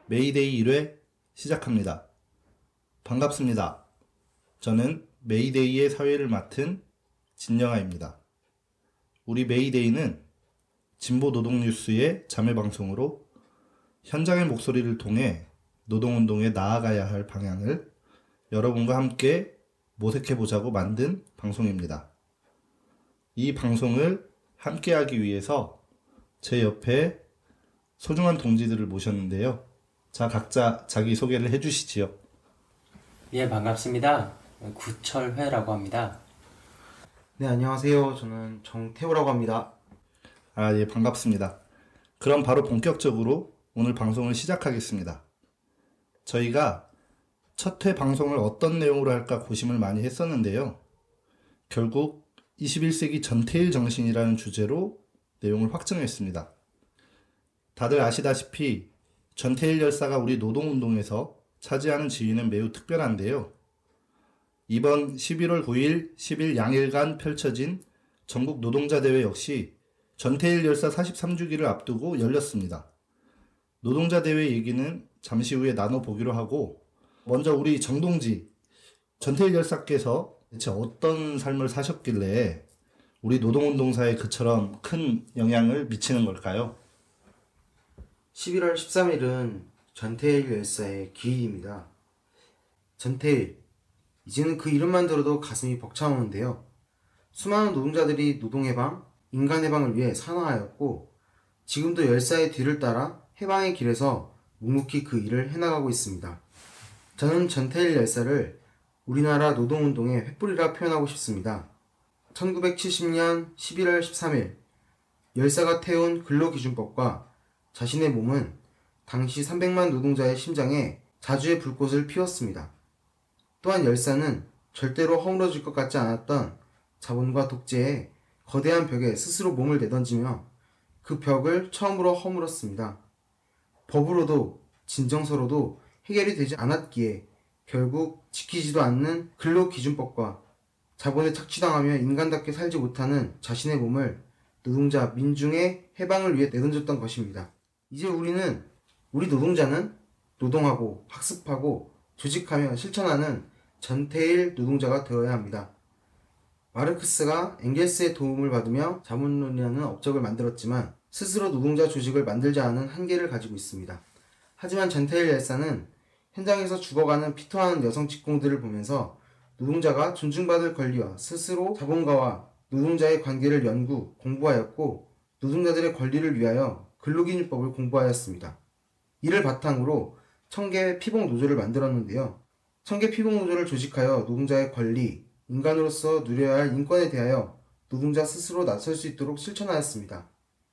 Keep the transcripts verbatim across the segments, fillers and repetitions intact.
메이데이 일 회 시작합니다. 반갑습니다. 저는 메이데이의 사회를 맡은 진영아입니다. 우리 메이데이는 진보노동뉴스의 자매방송으로 현장의 목소리를 통해 노동운동에 나아가야 할 방향을 여러분과 함께 모색해보자고 만든 방송입니다. 이 방송을 함께하기 위해서 제 옆에 소중한 동지들을 모셨는데요. 자, 각자 자기소개를 해주시지요. 예, 반갑습니다. 구철회라고 합니다. 네, 안녕하세요. 저는 정태우라고 합니다. 아, 예, 반갑습니다. 그럼 바로 본격적으로 오늘 방송을 시작하겠습니다. 저희가 첫 회 방송을 어떤 내용으로 할까 고심을 많이 했었는데요. 결국 이십일 세기 전태일 정신이라는 주제로 내용을 확정했습니다. 다들 아시다시피 전태일 열사가 우리 노동운동에서 차지하는 지위는 매우 특별한데요. 이번 십일월 구일, 십일 양일간 펼쳐진 전국 노동자대회 역시 전태일 열사 사십삼 주기를 앞두고 열렸습니다. 노동자대회 얘기는 잠시 후에 나눠보기로 하고, 먼저 우리 정동지, 전태일 열사께서 대체 어떤 삶을 사셨길래 우리 노동운동사에 그처럼 큰 영향을 미치는 걸까요? 십일월 십삼일은 전태일 열사의 기일입니다. 전태일, 이제는 그 이름만 들어도 가슴이 벅차오는데요. 수많은 노동자들이 노동해방, 인간해방을 위해 산화하였고 지금도 열사의 뒤를 따라 해방의 길에서 묵묵히 그 일을 해나가고 있습니다. 저는 전태일 열사를 우리나라 노동운동의 횃불이라 표현하고 싶습니다. 천구백칠십년 십일월 십삼일 열사가 태운 근로기준법과 자신의 몸은 당시 삼백만 노동자의 심장에 자주의 불꽃을 피웠습니다. 또한 열사는 절대로 허물어질 것 같지 않았던 자본과 독재의 거대한 벽에 스스로 몸을 내던지며 그 벽을 처음으로 허물었습니다. 법으로도 진정서로도 해결이 되지 않았기에 결국 지키지도 않는 근로기준법과 자본에 착취당하며 인간답게 살지 못하는 자신의 몸을 노동자, 민중의 해방을 위해 내던졌던 것입니다. 이제 우리는, 우리 노동자는 노동하고 학습하고 조직하며 실천하는 전태일 노동자가 되어야 합니다. 마르크스가 엥겔스의 도움을 받으며 자본론이라는 업적을 만들었지만 스스로 노동자 조직을 만들자 하는 한계를 가지고 있습니다. 하지만 전태일 열사는 현장에서 죽어가는 피토하는 여성 직공들을 보면서 노동자가 존중받을 권리와 스스로 자본가와 노동자의 관계를 연구, 공부하였고 노동자들의 권리를 위하여 근로기준법을 공부하였습니다. 이를 바탕으로 청계 피복노조를 만들었는데요. 청계 피복노조를 조직하여 노동자의 권리, 인간으로서 누려야 할 인권에 대하여 노동자 스스로 나설 수 있도록 실천하였습니다.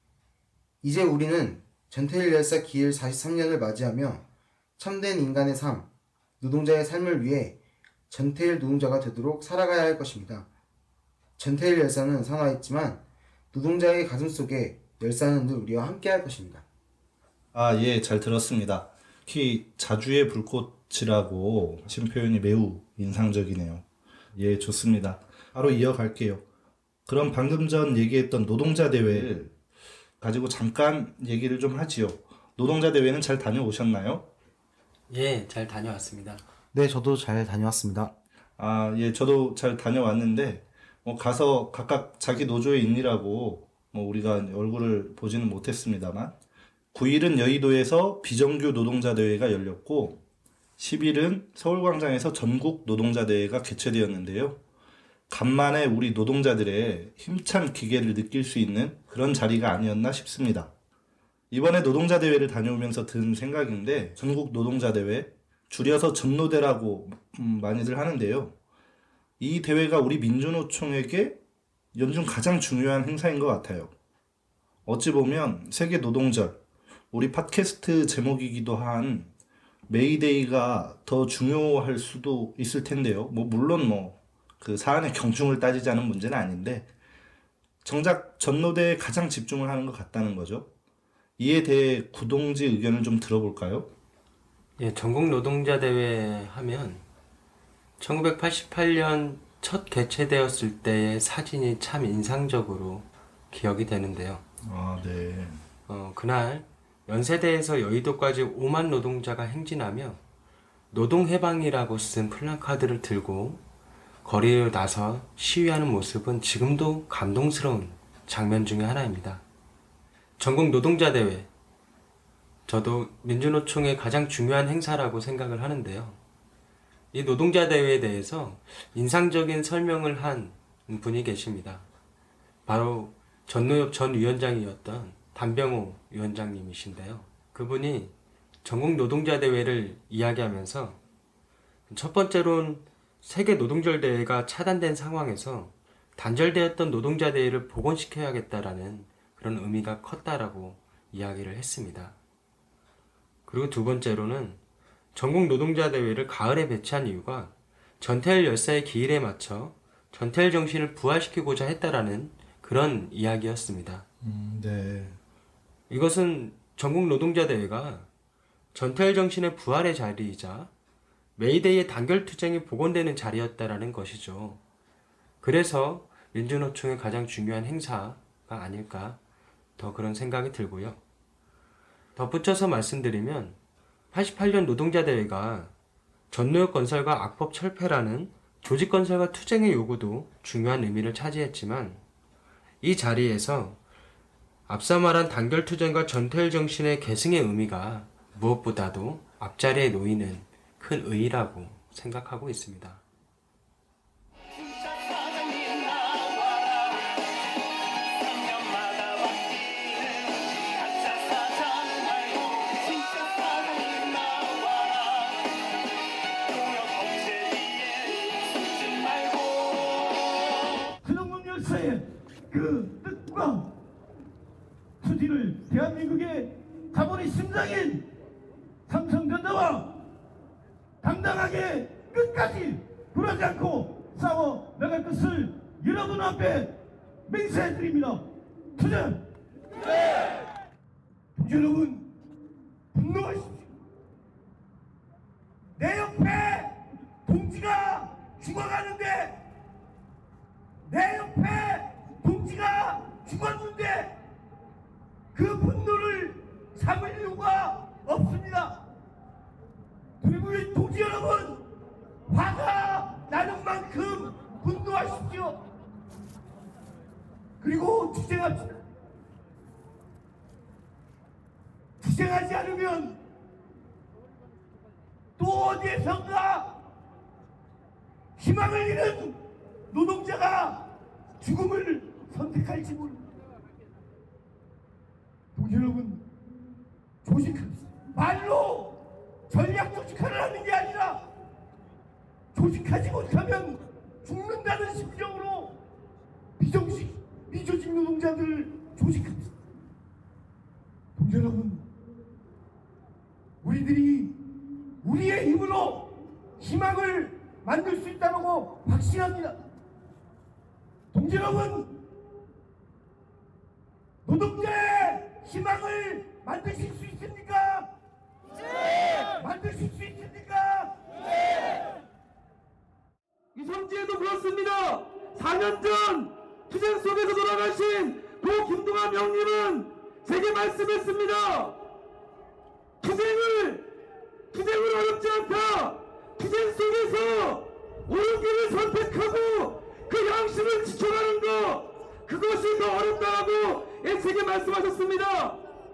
이제 우리는 전태일 열사 기일 사십삼 년을 맞이하며 참된 인간의 삶, 노동자의 삶을 위해 전태일 노동자가 되도록 살아가야 할 것입니다. 전태일 열사는 산화했지만 노동자의 가슴속에 열사는 늘 우리와 함께 할 것입니다. 아, 예, 잘 들었습니다. 특히 자주의 불꽃이라고 하신 표현이 매우 인상적이네요. 예, 좋습니다. 바로 이어갈게요. 그럼 방금 전 얘기했던 노동자 대회를 가지고 잠깐 얘기를 좀 하지요. 노동자 대회는 잘 다녀오셨나요? 예, 잘 다녀왔습니다. 네, 저도 잘 다녀왔습니다. 아, 예, 저도 잘 다녀왔는데, 뭐, 가서 각각 자기 노조에 있느라고, 뭐, 우리가 얼굴을 보지는 못했습니다만, 구일은 여의도에서 비정규 노동자 대회가 열렸고, 십일은 서울광장에서 전국 노동자 대회가 개최되었는데요. 간만에 우리 노동자들의 힘찬 기계를 느낄 수 있는 그런 자리가 아니었나 싶습니다. 이번에 노동자 대회를 다녀오면서 든 생각인데, 전국 노동자 대회, 줄여서 전노대라고 많이들 하는데요. 이 대회가 우리 민주노총에게 연중 가장 중요한 행사인 것 같아요. 어찌 보면 세계 노동절, 우리 팟캐스트 제목이기도 한 메이데이가 더 중요할 수도 있을 텐데요. 뭐 물론 뭐 그 사안의 경중을 따지자는 문제는 아닌데 정작 전노대에 가장 집중을 하는 것 같다는 거죠. 이에 대해 구동지 의견을 좀 들어볼까요? 예, 전국 노동자 대회 하면 천구백팔십팔 년 첫 개최되었을 때의 사진이 참 인상적으로 기억이 되는데요. 아, 네. 어, 그날 연세대에서 여의도까지 오만 노동자가 행진하며 노동해방이라고 쓴 플래카드를 들고 거리에 나서 시위하는 모습은 지금도 감동스러운 장면 중의 하나입니다. 전국 노동자대회, 저도 민주노총의 가장 중요한 행사라고 생각을 하는데요. 이 노동자대회에 대해서 인상적인 설명을 한 분이 계십니다. 바로 전노협 전 위원장이었던 단병호 위원장님이신데요. 그분이 전국 노동자대회를 이야기하면서 첫 번째로는 세계 노동절 대회가 차단된 상황에서 단절되었던 노동자대회를 복원시켜야겠다라는 그런 의미가 컸다라고 이야기를 했습니다. 그리고 두 번째로는 전국 노동자대회를 가을에 배치한 이유가 전태일 열사의 기일에 맞춰 전태일 정신을 부활시키고자 했다라는 그런 이야기였습니다. 음, 네. 이것은 전국 노동자대회가 전태일 정신의 부활의 자리이자 메이데이의 단결투쟁이 복원되는 자리였다라는 것이죠. 그래서 민주노총의 가장 중요한 행사가 아닐까 더 그런 생각이 들고요. 덧붙여서 말씀드리면 팔십팔 년 노동자대회가 전노협 건설과 악법 철폐라는 조직건설과 투쟁의 요구도 중요한 의미를 차지했지만 이 자리에서 앞서 말한 단결투쟁과 전태일 정신의 계승의 의미가 무엇보다도 앞자리에 놓이는 큰 의의라고 생각하고 있습니다. 전영국 열사의 그 뜻과 투지를 대한민국의 자본의 심장인 삼성전자와 당당하게 끝까지 굴하지 않고 싸워 나갈 것을 여러분 앞에 맹세해드립니다. 투쟁! 네! 여러분 분노하십시오. 내 옆에 동지가 죽어가는데 내 옆에 동지가 죽었는데 그 분노를 참을 이유가 없습니다. 그리고 우리 동지 여러분, 화가 나는 만큼 분노하십시오. 그리고 투쟁합시다. 투쟁하지 않으면 또 어디에선가 희망을 잃은 노동자가 죽음을 선택할지 모릅니다. 동지 여러분, 조직합시다. 말로 전략 조직화를 하는 게 아니라 조직하지 못하면 죽는다는 심정으로 비정식, 비조직 노동자들을 조직합시다. 동지 여러분, 우리들이 우리의 힘으로 희망을 만들 수 있다고 확신합니다. 동지 여러분, 노동자의 희망을 만드실 수 있습니까? 네! 만드실 수 있습니까? 네! 이성지에도 그렇습니다. 사 년 전 투쟁 속에서 돌아가신 도 김동환 형님은 제게 말씀했습니다. 투쟁을 투쟁을 어렵지 않다. 투쟁 속에서 옳은 길을 선택하고 그 양심을 지켜가는 것, 그것이 더 어렵다라고 제게 말씀하셨습니다.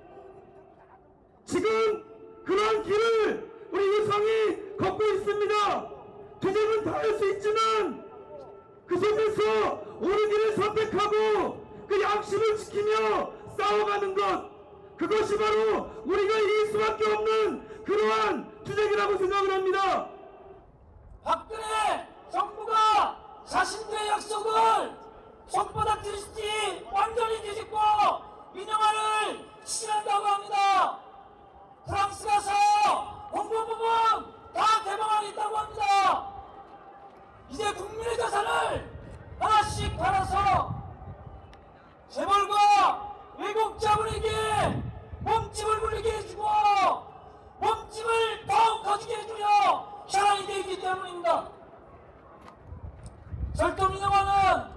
지금 그러한 길을 우리 유성이 걷고 있습니다. 투쟁은 다 할 수 있지만 그 속에서 옳은 길을 선택하고 그 양심을 지키며 싸워가는 것, 그것이 바로 우리가 이길 수밖에 없는 그러한 투쟁이라고 생각을 합니다. 박근혜 정부가 자신들의 약속을 손바닥 뒤집기 완전히 뒤집고 민영화를 실현한다고 합니다. 프랑스 가서 홍보 부분 다 개방하겠다고 합니다. 이제 국민의 자산을 하나씩 팔아서 재벌과 외국 자본에게 몸집을 부리게 해주고 몸집을 더욱 커지게 해주려 현안이 되기 때문입니다. 철도 민영화는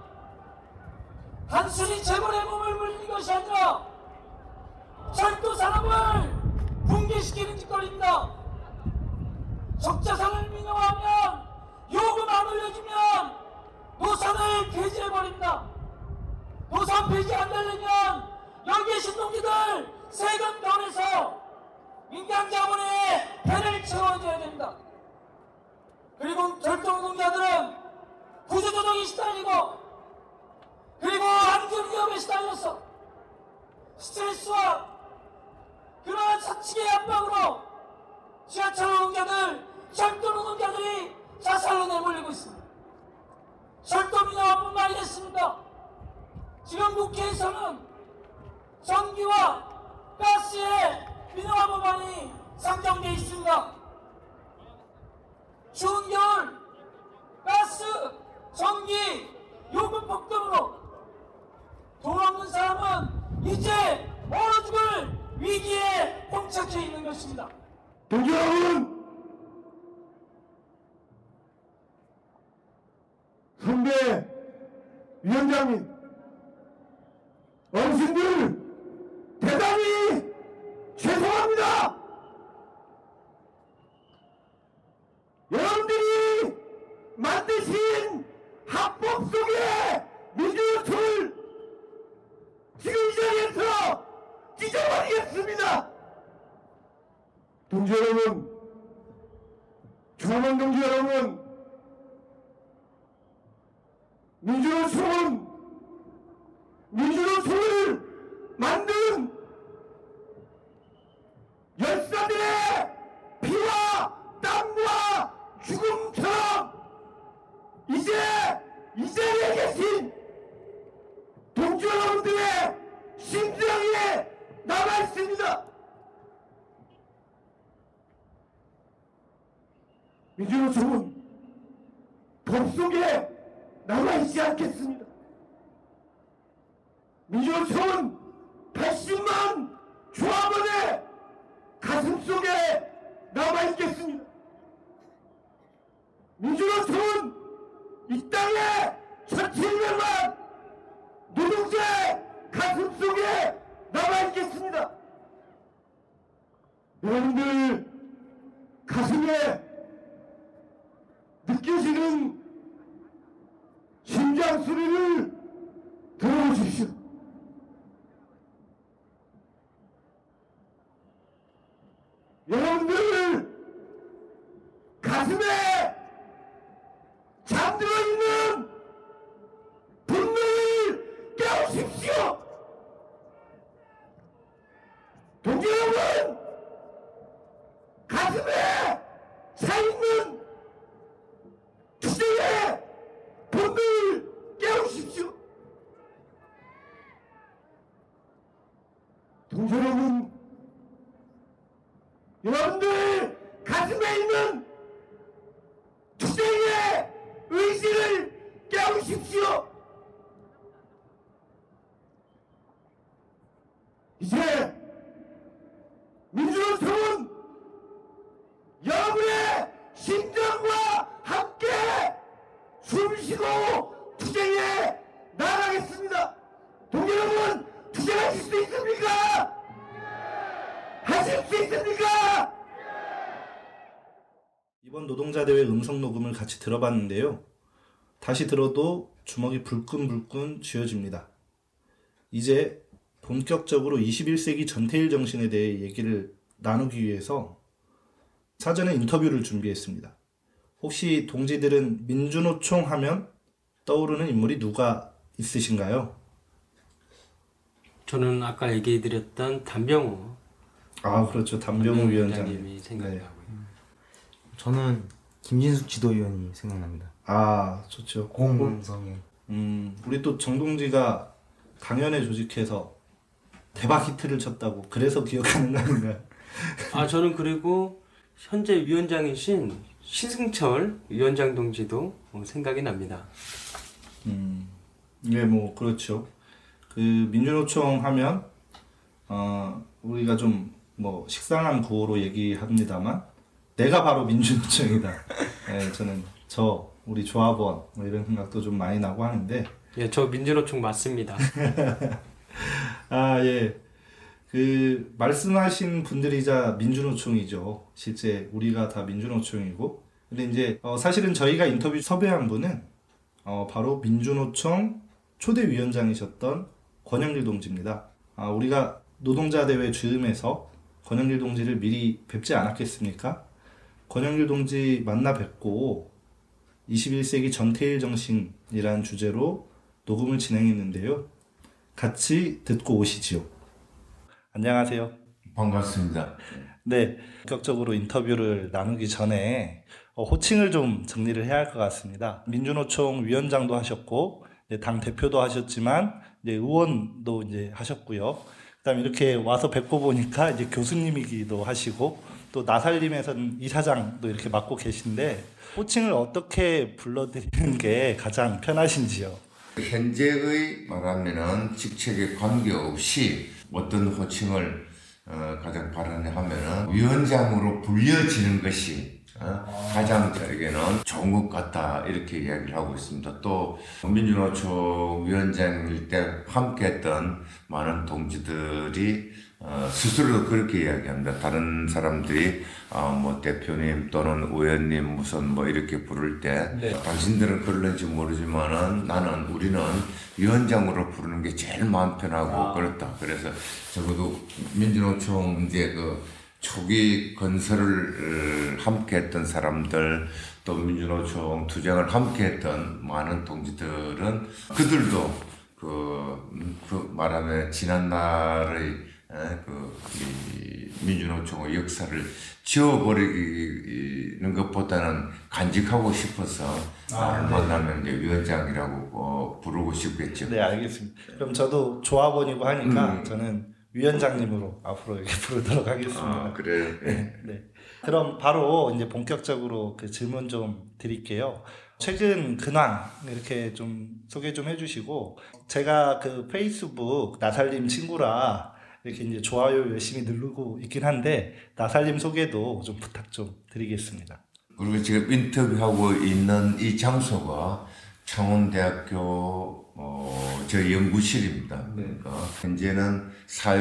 단순히 재벌의 몸을 물리는 것이 아니라 철도 산업을 붕괴시키는 짓거리입니다. 적자산을 민영화하면 요금 안 올려주면 노산을 폐지해버립니다. 노산 폐지 안 되려면 여기 계신 동지들 세금 면에서 민간 자본의 배를 채워줘야 됩니다. 그리고 절도노동자들은 구조조정이 시달리고 그리고 안전 위험에 시달려서 스트레스와 그러한 사측의 압박으로 지하철 노동자들, 철도 노동자들이 자살로 내몰리고 있습니다. 철도 민영화뿐만이 됐습니다. 지금 국회에서는 전기와 가스의 민영화 법안이 상정되어 있습니다. 추운 겨울 가스, 전기, 요금 폭등으로 돈 없는 사람은 이제 얼어 죽을 위기에 봉착해 있는 것입니다. 동지 여러분, 선배 위원장님, 어르신들 대단히 죄송합니다. 여러분들이 만드신 합법 속에 민주노총을 지금 이 자리에서 찢어버리겠습니다. 동지 여러분, 중앙 동지 여러분, 민주노총은 민주노총을 만든 열사들의 피와 땀과 죽음처럼 이제 이 자리에 계신 동지 여러분들의 심장에 남아있습니다. 민주노총은 법 속에 남아있지 않겠습니다. 민주노총은 백십만 조합원의 가슴 속에 남아있겠습니다. 민주노총은 이 땅의 천칠백만 노동자의 가슴 속에 남아있겠습니다. 여러분들 가슴에 느껴지는 심장 소리를 들어보십시오. 여러분들 가슴에 잠들어 있는 분노를 깨우십시오. 동지 여러분, 가슴에 차있는 투쟁의 분노를 깨우십시오. 동지 여러분, 여러분들 가슴에 있는 투쟁의 의지를 깨우십시오. 이제 민주노총은 여러분의 심정과 함께 숨쉬고 투쟁에 나아가겠습니다. 동지 여러분, 투쟁하실 수 있습니까? 하실 수 있습니까? 이번 노동자대회 음성 녹음을 같이 들어봤는데요. 다시 들어도 주먹이 불끈불끈 쥐어집니다. 이제 본격적으로 이십일 세기 전태일 정신에 대해 얘기를 나누기 위해서 사전에 인터뷰를 준비했습니다. 혹시 동지들은 민주노총 하면 떠오르는 인물이 누가 있으신가요? 저는 아까 얘기해드렸던 담병호 아, 그렇죠. 담병호 위원장님. 위원장님이 생각나고요. 저는 김진숙 지도위원이 생각납니다. 아, 좋죠. 공성의. 음, 우리 또 정동지가 강연회 조직해서 대박 히트를 쳤다고 그래서 기억하는 거 아닌가요? 아, 저는 그리고 현재 위원장이신 신승철 위원장 동지도 생각이 납니다. 음, 예, 뭐 그렇죠. 그 민주노총 하면 어, 우리가 좀 뭐 식상한 구호로 얘기합니다만 내가 바로 민주노총이다. 예, 저는 저 우리 조합원 뭐 이런 생각도 좀 많이 나고 하는데 예, 저 민주노총 맞습니다. 아, 예. 그 말씀하신 분들이자 민주노총이죠. 실제 우리가 다 민주노총이고. 근데 이제 어 사실은 저희가 인터뷰 섭외한 분은 어 바로 민주노총 초대위원장이셨던 권영길 동지입니다. 아 우리가 노동자 대회 즈음에서 권영길 동지를 미리 뵙지 않았겠습니까? 권영길 동지 만나 뵙고 이십일 세기 전태일 정신이라는 주제로 녹음을 진행했는데요. 같이 듣고 오시지요. 안녕하세요. 반갑습니다. 네, 본격적으로 인터뷰를 나누기 전에 어, 호칭을 좀 정리를 해야 할 것 같습니다. 민주노총 위원장도 하셨고, 이제 당 대표도 하셨지만, 이제 의원도 이제 하셨고요. 그다음에 이렇게 와서 뵙고 보니까 이제 교수님이기도 하시고, 또 나살림에서는 이사장도 이렇게 맡고 계신데, 호칭을 어떻게 불러드리는 게 가장 편하신지요? 현재의 말하면은 직책에 관계없이 어떤 호칭을 어, 가장 바라냐 하면은 위원장으로 불려지는 것이 어, 가장 저에게는 좋은 것 같다 이렇게 이야기를 하고 있습니다. 또 민주노총 위원장일 때 함께했던 많은 동지들이 어, 스스로도 그렇게 이야기합니다. 다른 사람들이 어, 뭐 대표님 또는 의원님 무슨 뭐 이렇게 부를 때 네. 당신들은 그럴는지 모르지만은 나는 우리는 위원장으로 부르는 게 제일 마음 편하고 아. 그렇다. 그래서 적어도 민주노총 이제 그 초기 건설을 함께했던 사람들 또 민주노총 투쟁을 함께했던 많은 동지들은 그들도 그, 그 말하면 지난 날의 그 민주노총의 역사를 지워버리는 것보다는 간직하고 싶어서 나를 아, 네. 만나면 이제 위원장이라고 어, 부르고 싶겠죠. 네, 알겠습니다. 그럼 저도 조합원이고 하니까 음. 저는 위원장님으로 앞으로 이렇게 부르도록 하겠습니다. 아, 그래요? 네, 네. 그럼 바로 이제 본격적으로 그 질문 좀 드릴게요. 최근 근황 이렇게 좀 소개 좀 해주시고, 제가 그 페이스북 나살림 친구라 이렇게 이제 좋아요 열심히 누르고 있긴 한데 나살림 소개도 좀 부탁 좀 드리겠습니다. 그리고 지금 인터뷰하고 있는 이 장소가 창원대학교 어, 저 연구실입니다. 네. 그러니까 현재는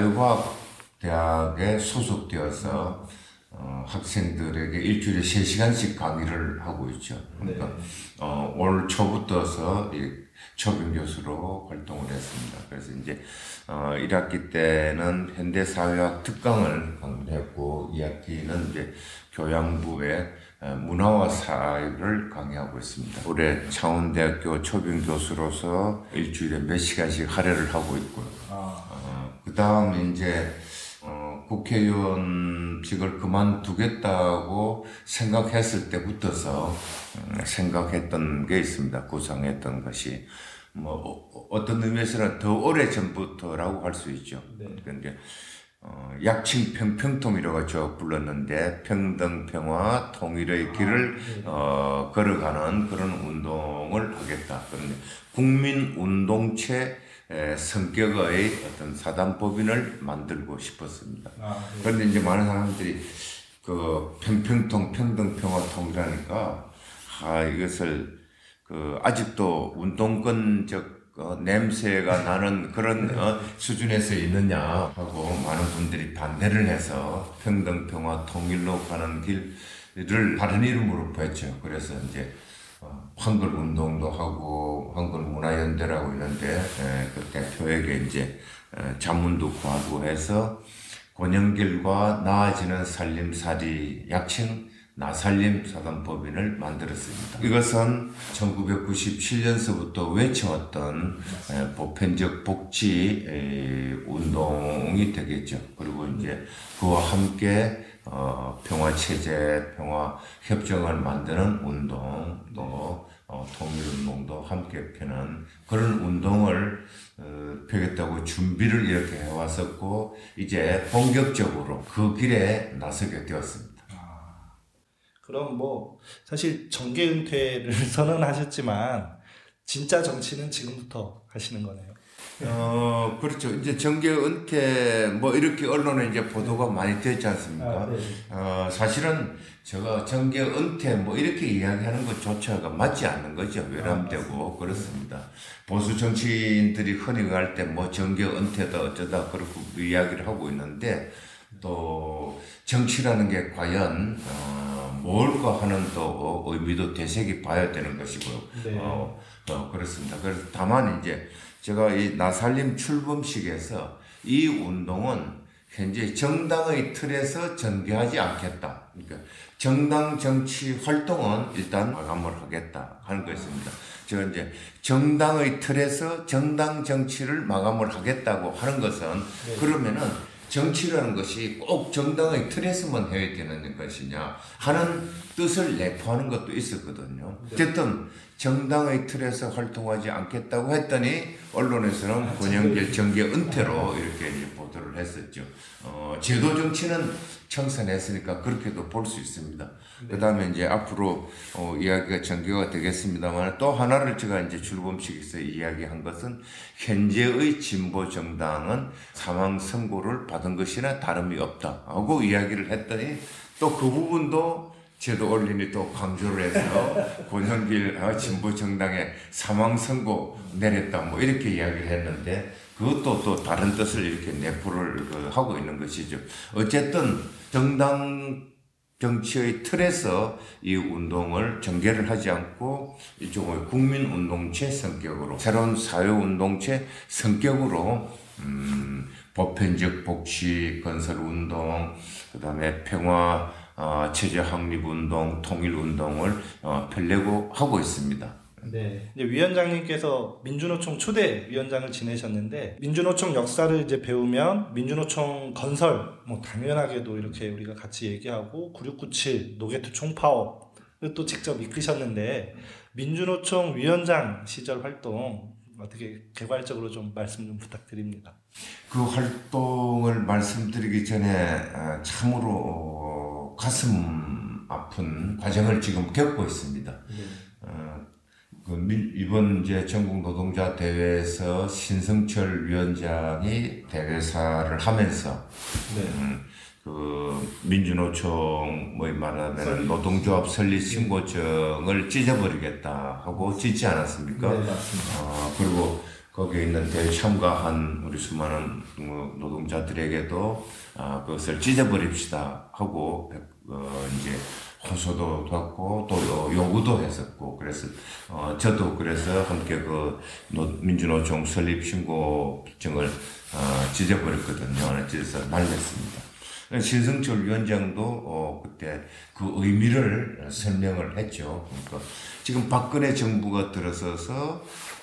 사회과학대학에 소속되어서 어, 학생들에게 일주일에 세 시간씩 강의를 하고 있죠. 그러니까 네. 어, 올 초부터서 이 초빙 교수로 활동을 했습니다. 그래서 이제 어, 일 학기 때는 현대사회학 특강을 강의했고 이 학기는 이제 교양부의 문화와 사회를 강의하고 있습니다. 올해 창원대학교 초빙 교수로서 일주일에 몇 시간씩 할애를 하고 있고요. 아. 어, 그 다음 이제 어, 국회의원직을 그만두겠다고 생각했을 때부터서 음, 생각했던 게 있습니다. 구상했던 것이 뭐 어, 어떤 의미에서는 더 오래 전부터라고 할 수 있죠. 네. 그런데 어, 약칭 평평통이라고 저 불렀는데 평등, 평화, 통일의 길을 네. 어, 걸어가는 그런 운동을 하겠다. 그런데 국민 운동체 에, 성격의 어떤 사단법인을 만들고 싶었습니다. 아, 네. 그런데 이제 많은 사람들이 그 평평통, 평등, 평화, 통일하니까 아 이것을 그 아직도 운동권적 어, 냄새가 나는 그런 어, 수준에서 있느냐 하고 많은 분들이 반대를 해서 평등, 평화, 통일로 가는 길을 다른 이름으로 보였죠. 그래서 이제 어, 한글 운동도 하고 한글 문화연대라고 있는데 에, 그 대표에게 이제 에, 자문도 구하고 해서 권영길과 나아지는 살림살이 약칭 나살림 사단법인을 만들었습니다. 이것은 천구백구십칠 년서부터 외쳐왔던 에, 보편적 복지 에, 운동이 되겠죠. 그리고 이제 그와 함께 어, 평화체제, 평화협정을 만드는 운동, 또 어, 통일운동도 함께 펴는 그런 운동을 어, 펴겠다고 준비를 이렇게 해왔었고 이제 본격적으로 그 길에 나서게 되었습니다. 그럼 뭐 사실 정계 은퇴를 선언하셨지만 진짜 정치는 지금부터 하시는 거네요. 어, 그렇죠. 이제 정계 은퇴, 뭐, 이렇게 언론에 이제 보도가 많이 됐지 않습니까? 아, 네. 어, 사실은 제가 정계 은퇴, 뭐, 이렇게 이야기하는 것조차가 맞지 않는 거죠. 외람되고, 그렇습니다. 보수 정치인들이 흔히 갈 때 뭐, 정계 은퇴다, 어쩌다, 그렇고 이야기를 하고 있는데, 또, 정치라는 게 과연, 어, 뭘까 하는 또 의미도 되새기 봐야 되는 것이고요. 네. 어, 어, 그렇습니다. 그래서 다만 이제, 제가 이 나살림 출범식에서 이 운동은 현재 정당의 틀에서 전개하지 않겠다. 그러니까 정당 정치 활동은 일단 마감을 하겠다 하는 것입니다. 제가 이제 정당의 틀에서 정당 정치를 마감을 하겠다고 하는 것은 네. 그러면은 정치라는 것이 꼭 정당의 틀에서만 해야 되는 것이냐 하는 뜻을 내포하는 것도 있었거든요. 어쨌든 정당의 틀에서 활동하지 않겠다고 했더니 언론에서는 권영길 정계 은퇴로 이렇게 이제 보도를 했었죠. 어, 제도 정치는 청산했으니까 그렇게도 볼 수 있습니다. 네. 그 다음에 이제 앞으로 어, 이야기가 전개가 되겠습니다만 또 하나를 제가 이제 출범식에서 이야기한 것은 현재의 진보 정당은 사망 선고를 받은 것이나 다름이 없다 하고 이야기를 했더니 또 그 부분도 제도 언론이 또 강조를 해서 권영길 진보 정당에 사망 선고 내렸다 뭐 이렇게 이야기를 했는데 그것도 또 다른 뜻을 이렇게 내포를 하고 있는 것이죠. 어쨌든 정당 정치의 틀에서 이 운동을 전개를 하지 않고 이쪽을 국민운동체 성격으로 새로운 사회운동체 성격으로 음, 보편적 복지 건설운동 그 다음에 평화 어, 체제 확립운동, 통일운동을 어, 펼내고 하고 있습니다. 네. 이제 위원장님께서 민주노총 초대 위원장을 지내셨는데 민주노총 역사를 이제 배우면 민주노총 건설 뭐 당연하게도 이렇게 우리가 같이 얘기하고 구육구칠 노개투 총파업을 또 직접 이끄셨는데 민주노총 위원장 시절 활동 어떻게 개괄적으로 좀 말씀 좀 부탁드립니다. 그 활동을 말씀드리기 전에 참으로 가슴 아픈 과정을 지금 겪고 있습니다. 네. 어, 그 민, 이번 이제 전국 노동자 대회에서 신성철 위원장이 대회사를 하면서 네. 음, 그 민주노총 뭐 말하면 노동조합 설립 신고증을 찢어버리겠다 하고 찢지 않았습니까? 네, 맞습니다. 어, 그리고 거기에 있는 대회 참가한 우리 수많은 노동자들에게도 아, 그것을 찢어버립시다 하고 어, 이제 호소도 받고 또 요구도 했었고 그래서 어, 저도 그래서 함께 그 민주노총 설립 신고증을 어, 찢어버렸거든요. 찢어서 날렸습니다. 신성철 위원장도 어, 그때 그 의미를 설명을 했죠. 그러니까 지금 박근혜 정부가 들어서서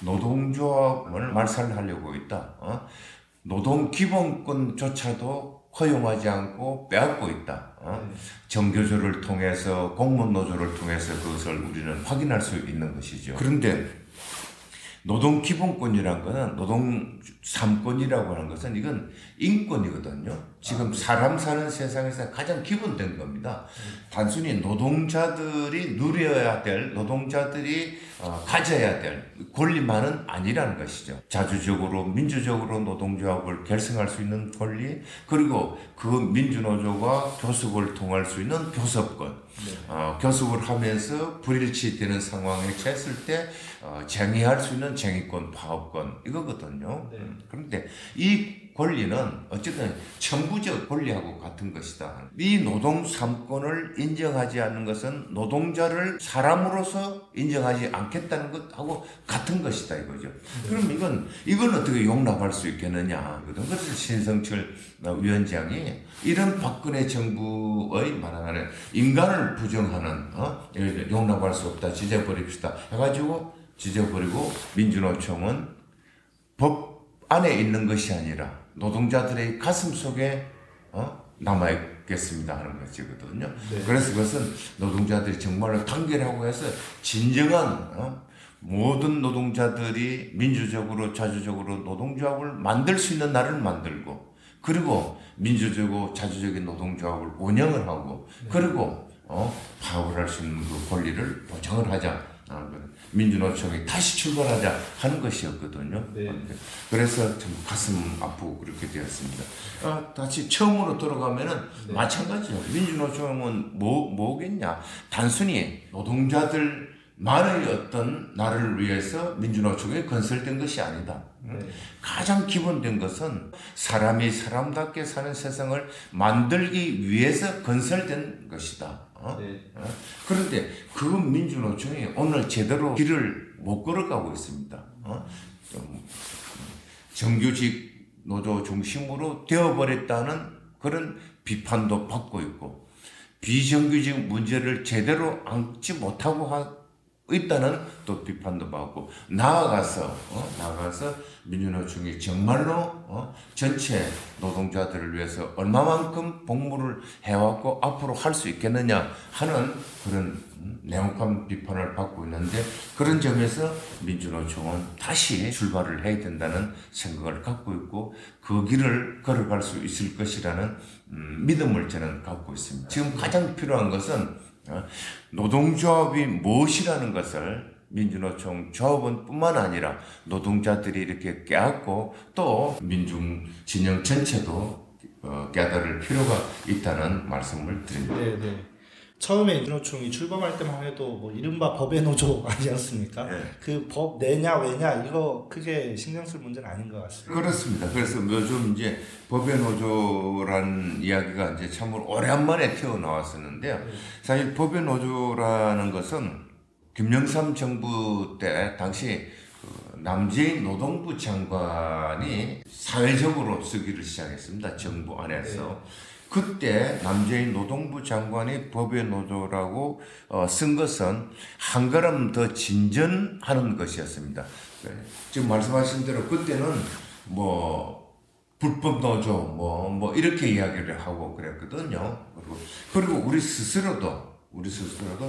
노동조합을 말살하려고 있다. 어? 노동 기본권조차도 허용하지 않고 빼앗고 있다. 어? 정교조를 통해서 공무원 노조를 통해서 그것을 우리는 확인할 수 있는 것이죠. 그런데 노동 기본권이라는 것은 노동 삼권이라고 하는 것은 이건 인권이거든요. 지금 사람 사는 세상에서 가장 기본된 겁니다. 단순히 노동자들이 누려야 될, 노동자들이 어, 가져야 될 권리만은 아니라는 것이죠. 자주적으로 민주적으로 노동조합을 결성할 수 있는 권리, 그리고 그 민주노조가 교섭을 통할 수 있는 교섭권, 네. 어, 교섭을 하면서 불일치되는 상황에 처했을 때 어, 쟁의할 수 있는 쟁의권, 파업권 이거거든요. 네. 그런데 이 권리는 어쨌든 천부적 권리하고 같은 것이다. 이 노동 삼권을 인정하지 않는 것은 노동자를 사람으로서 인정하지 않겠다는 것하고 같은 것이다 이거죠. 네. 그럼 이건 이건 어떻게 용납할 수 있겠느냐. 그래서 신성철 위원장이 이런 박근혜 정부의 말하는 인간을 부정하는 어? 용납할 수 없다. 지져버립시다. 해가지고 지져버리고 민주노총은 법 안에 있는 것이 아니라 노동자들의 가슴 속에 어? 남아있겠습니다 하는 것이거든요. 네. 그래서 그것은 노동자들이 정말로 단결하고 해서 진정한 어? 모든 노동자들이 민주적으로 자주적으로 노동조합을 만들 수 있는 날을 만들고 그리고 민주적이고 자주적인 노동조합을 운영을 하고 네. 그리고 어? 파업을 할 수 있는 그 권리를 보장을 하자 아, 민주노총이 다시 출발하자 하는 것이었거든요. 네. 그래서 좀 가슴 아프고 그렇게 되었습니다. 아, 다시 처음으로 돌아가면은 네. 마찬가지예요. 민주노총은 뭐, 뭐겠냐. 단순히 노동자들만의 어떤 나라를 위해서 민주노총이 건설된 것이 아니다. 네. 가장 기본된 것은 사람이 사람답게 사는 세상을 만들기 위해서 건설된 것이다. 어? 네. 어? 그런데 그 민주노총이 오늘 제대로 길을 못 걸어가고 있습니다. 어? 좀 정규직 노조 중심으로 되어버렸다는 그런 비판도 받고 있고 비정규직 문제를 제대로 안지 못하고 하, 있다는 또 비판도 받고 나아가서 어? 나아가서 민주노총이 정말로 어? 전체 노동자들을 위해서 얼마만큼 복무를 해왔고 앞으로 할 수 있겠느냐 하는 그런 음, 냉혹한 비판을 받고 있는데 그런 점에서 민주노총은 다시 출발을 해야 된다는 생각을 갖고 있고 그 길을 걸어갈 수 있을 것이라는 음, 믿음을 저는 갖고 있습니다. 지금 가장 필요한 것은 노동조합이 무엇이라는 것을 민주노총 조합원 뿐만 아니라 노동자들이 이렇게 깨닫고 또 민중 진영 전체도 깨달을 필요가 있다는 말씀을 드립니다. 네, 네. 처음에 민주노총이 출범할 때만 해도 뭐 이른바 법의 노조 아니었습니까? 네. 그 법 내냐 왜냐 이거 크게 신경 쓸 문제는 아닌 것 같습니다. 그렇습니다. 그래서 요즘 이제 법의 노조라는 이야기가 이제 참으로 오랜만에 튀어나왔었는데요. 사실 법의 노조라는 것은 김영삼 정부 때 당시 그 남재인 노동부 장관이 사회적으로 쓰기를 시작했습니다. 정부 안에서. 네. 그때 남재인 노동부 장관이 법의 노조라고 어, 쓴 것은 한 걸음 더 진전하는 것이었습니다. 네. 지금 말씀하신 대로 그때는 뭐 불법 노조 뭐, 뭐 이렇게 이야기를 하고 그랬거든요. 그리고, 그리고 우리 스스로도 우리 스스로도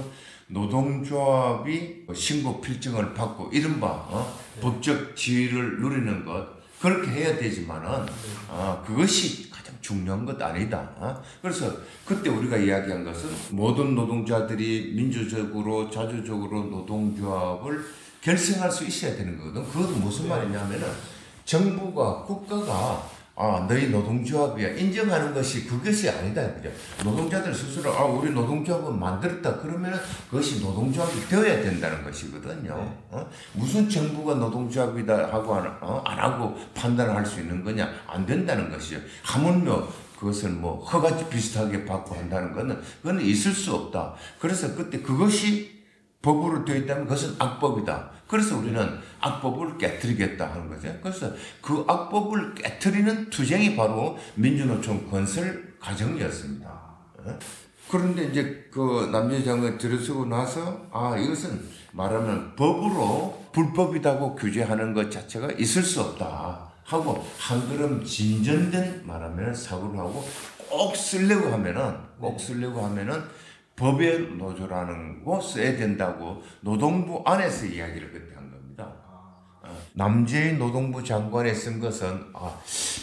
노동조합이 신고 필증을 받고 이른바 어, 네. 법적 지위를 누리는 것 그렇게 해야 되지만은 어, 그것이 가장 중요한 것 아니다. 어? 그래서 그때 우리가 이야기한 것은 모든 노동자들이 민주적으로 자주적으로 노동조합을 결성할 수 있어야 되는 거거든. 그것은 무슨 말이냐면은 정부가 국가가 아, 너희 노동조합이야 인정하는 것이 그것이 아니다. 그죠? 노동자들 스스로 아, 우리 노동조합을 만들었다 그러면 그것이 노동조합이 되어야 된다는 것이거든요. 네. 어? 무슨 정부가 노동조합이다 하고 안, 어? 안 하고 판단을 할 수 있는 거냐? 안 된다는 것이죠. 하물며 그것을 뭐 허가지 비슷하게 받고 한다는 것은 그건 있을 수 없다. 그래서 그때 그것이 법으로 되어 있다면 그것은 악법이다. 그래서 우리는 악법을 깨트리겠다 하는 거죠. 그래서 그 악법을 깨트리는 투쟁이 바로 민주노총 건설 과정이었습니다. 그런데 이제 그 남재 장관이 들어서고 나서 아 이것은 말하면 법으로 불법이라고 규제하는 것 자체가 있을 수 없다 하고 한 걸음 진전된 말하면 사고를 하고 꼭 쓰려고 하면은 꼭 쓰려고 하면은 법의 노조라는 거 써야 된다고 노동부 안에서 이야기를 그때 한 겁니다. 어, 남재인 노동부 장관에 쓴 것은 아,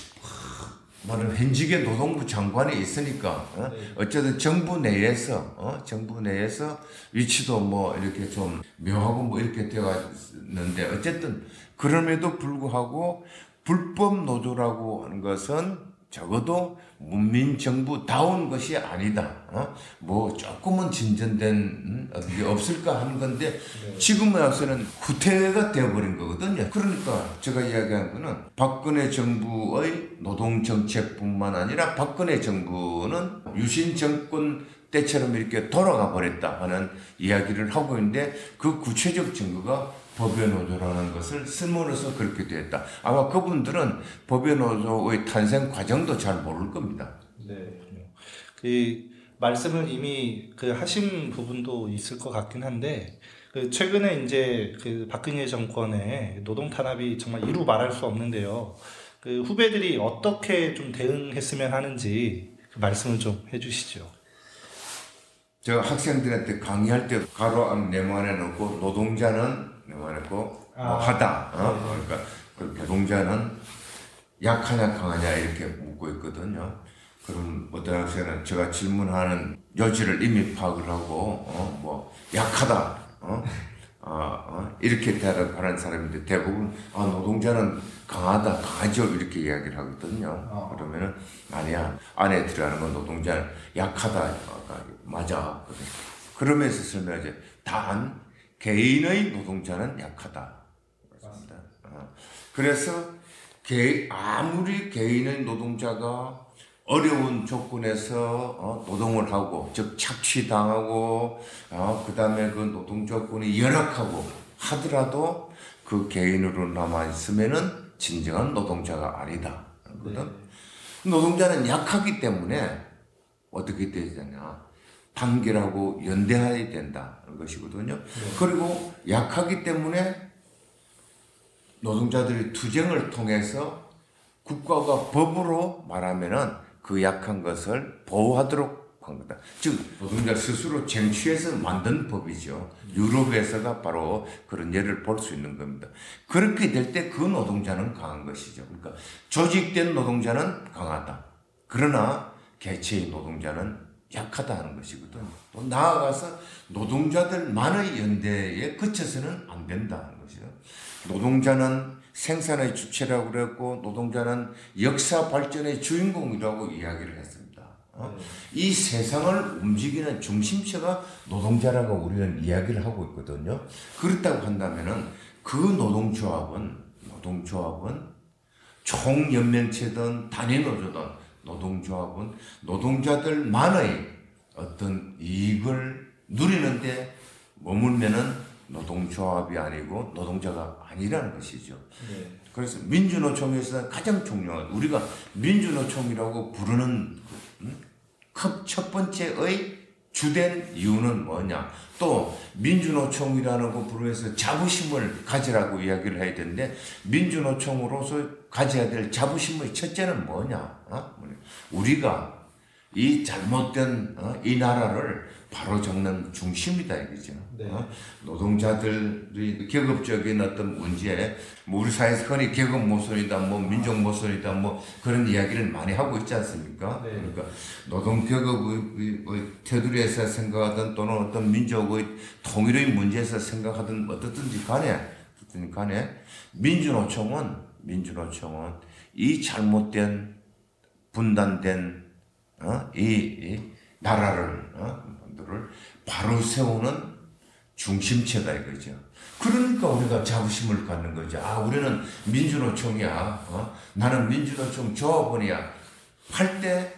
말은 현직의 노동부 장관이 있으니까 어? 어쨌든 정부 내에서 어? 정부 내에서 위치도 뭐 이렇게 좀 묘하고 뭐 이렇게 되었는데 어쨌든 그럼에도 불구하고 불법 노조라고 하는 것은 적어도 문민정부다운 것이 아니다. 어? 뭐 조금은 진전된 음, 어떤 게 없을까 하는 건데 네. 지금에 와서는 후퇴가 되어버린 거거든요. 그러니까 제가 이야기한 거는 박근혜 정부의 노동정책뿐만 아니라 박근혜 정부는 유신 정권 때처럼 이렇게 돌아가 버렸다 하는 이야기를 하고 있는데 그 구체적 증거가 법의 노조라는 것을 쓸모로서 그렇게 되었다. 아마 그분들은 법의 노조의 탄생 과정도 잘 모를 겁니다. 네. 그 말씀을 이미 그 하신 부분도 있을 것 같긴 한데 그 최근에 이제 그 박근혜 정권의 노동 탄압이 정말 이루 말할 수 없는데요. 그 후배들이 어떻게 좀 대응했으면 하는지 그 말씀을 좀 해주시죠. 저 학생들한테 강의할 때 가로 앞 네모안에 넣고 노동자는 네모안에고 아, 뭐 하다. 어? 네. 그러니까 그 노동자는 약하냐 강하냐 이렇게 묻고 있거든요. 그럼 어떤 학생은 제가 질문하는 요지를 이미 파악을 하고 어? 뭐 약하다. 어? 아, 어, 이렇게 대답하는 사람인데 대부분 아, 노동자는 강하다, 강하죠 이렇게 이야기를 하거든요. 어. 그러면은 아니야, 안에 들어가는 건 노동자는 약하다, 아, 맞아. 그러면서 설명하죠. 단 개인의 노동자는 약하다. 그렇습니다. 어. 그래서 개, 아무리 개인의 노동자가 어려운 조건에서 어, 노동을 하고, 즉 착취당하고, 어, 그 다음에 그 노동 조건이 열악하고 하더라도 그 개인으로 남아 있으면은 진정한 노동자가 아니다. 그거든. 네. 노동자는 약하기 때문에 어떻게 되느냐? 단결하고 연대해야 된다는 것이거든요. 네. 그리고 약하기 때문에 노동자들이 투쟁을 통해서 국가가 법으로 말하면은 그 약한 것을 보호하도록 한 거다. 즉 노동자 스스로 쟁취해서 만든 법이죠. 유럽에서가 바로 그런 예를 볼 수 있는 겁니다. 그렇게 될 때 그 노동자는 강한 것이죠. 그러니까 조직된 노동자는 강하다. 그러나 개체의 노동자는 약하다 하는 것이거든요. 또 나아가서 노동자들만의 연대에 그쳐서는 안 된다는 것이죠. 노동자는 생산의 주체라고 그랬고 노동자는 역사 발전의 주인공이라고 이야기를 했습니다. 어? 네. 이 세상을 움직이는 중심체가 노동자라고 우리는 이야기를 하고 있거든요. 그렇다고 한다면은 그 노동조합은 노동조합은 총연맹체든 단위노조든 노동조합은 노동자들만의 어떤 이익을 누리는데 머물면은 노동조합이 아니고 노동자가 아니라는 것이죠. 네. 그래서 민주노총에서 가장 중요한 우리가 민주노총이라고 부르는 첫 번째의 주된 이유는 뭐냐? 또 민주노총이라는 거 부르면서 자부심을 가지라고 이야기를 해야 되는데 민주노총으로서 가져야 될 자부심의 첫째는 뭐냐? 어? 우리가 이 잘못된 어? 이 나라를 바로 잡는 중심이다 이거죠. 네. 어? 노동자들이 계급적인 어떤 문제, 뭐 우리 사회에서 흔히 계급 모순이다, 뭐 민족 모순이다, 뭐 그런 이야기를 많이 하고 있지 않습니까? 네. 그러니까 노동 계급의 테두리에서 생각하든 또는 어떤 민족의 통일의 문제에서 생각하든 어떻든지 간에, 어떻든지 간에 민주노총은 민주노총은 이 잘못된 분단된 어? 이, 이 나라를 어? 를 바로 세우는 중심체다 이거죠. 그러니까 우리가 자부심을 갖는 거죠. 아, 우리는 민주노총이야. 어? 나는 민주노총 조합원이야. 할 때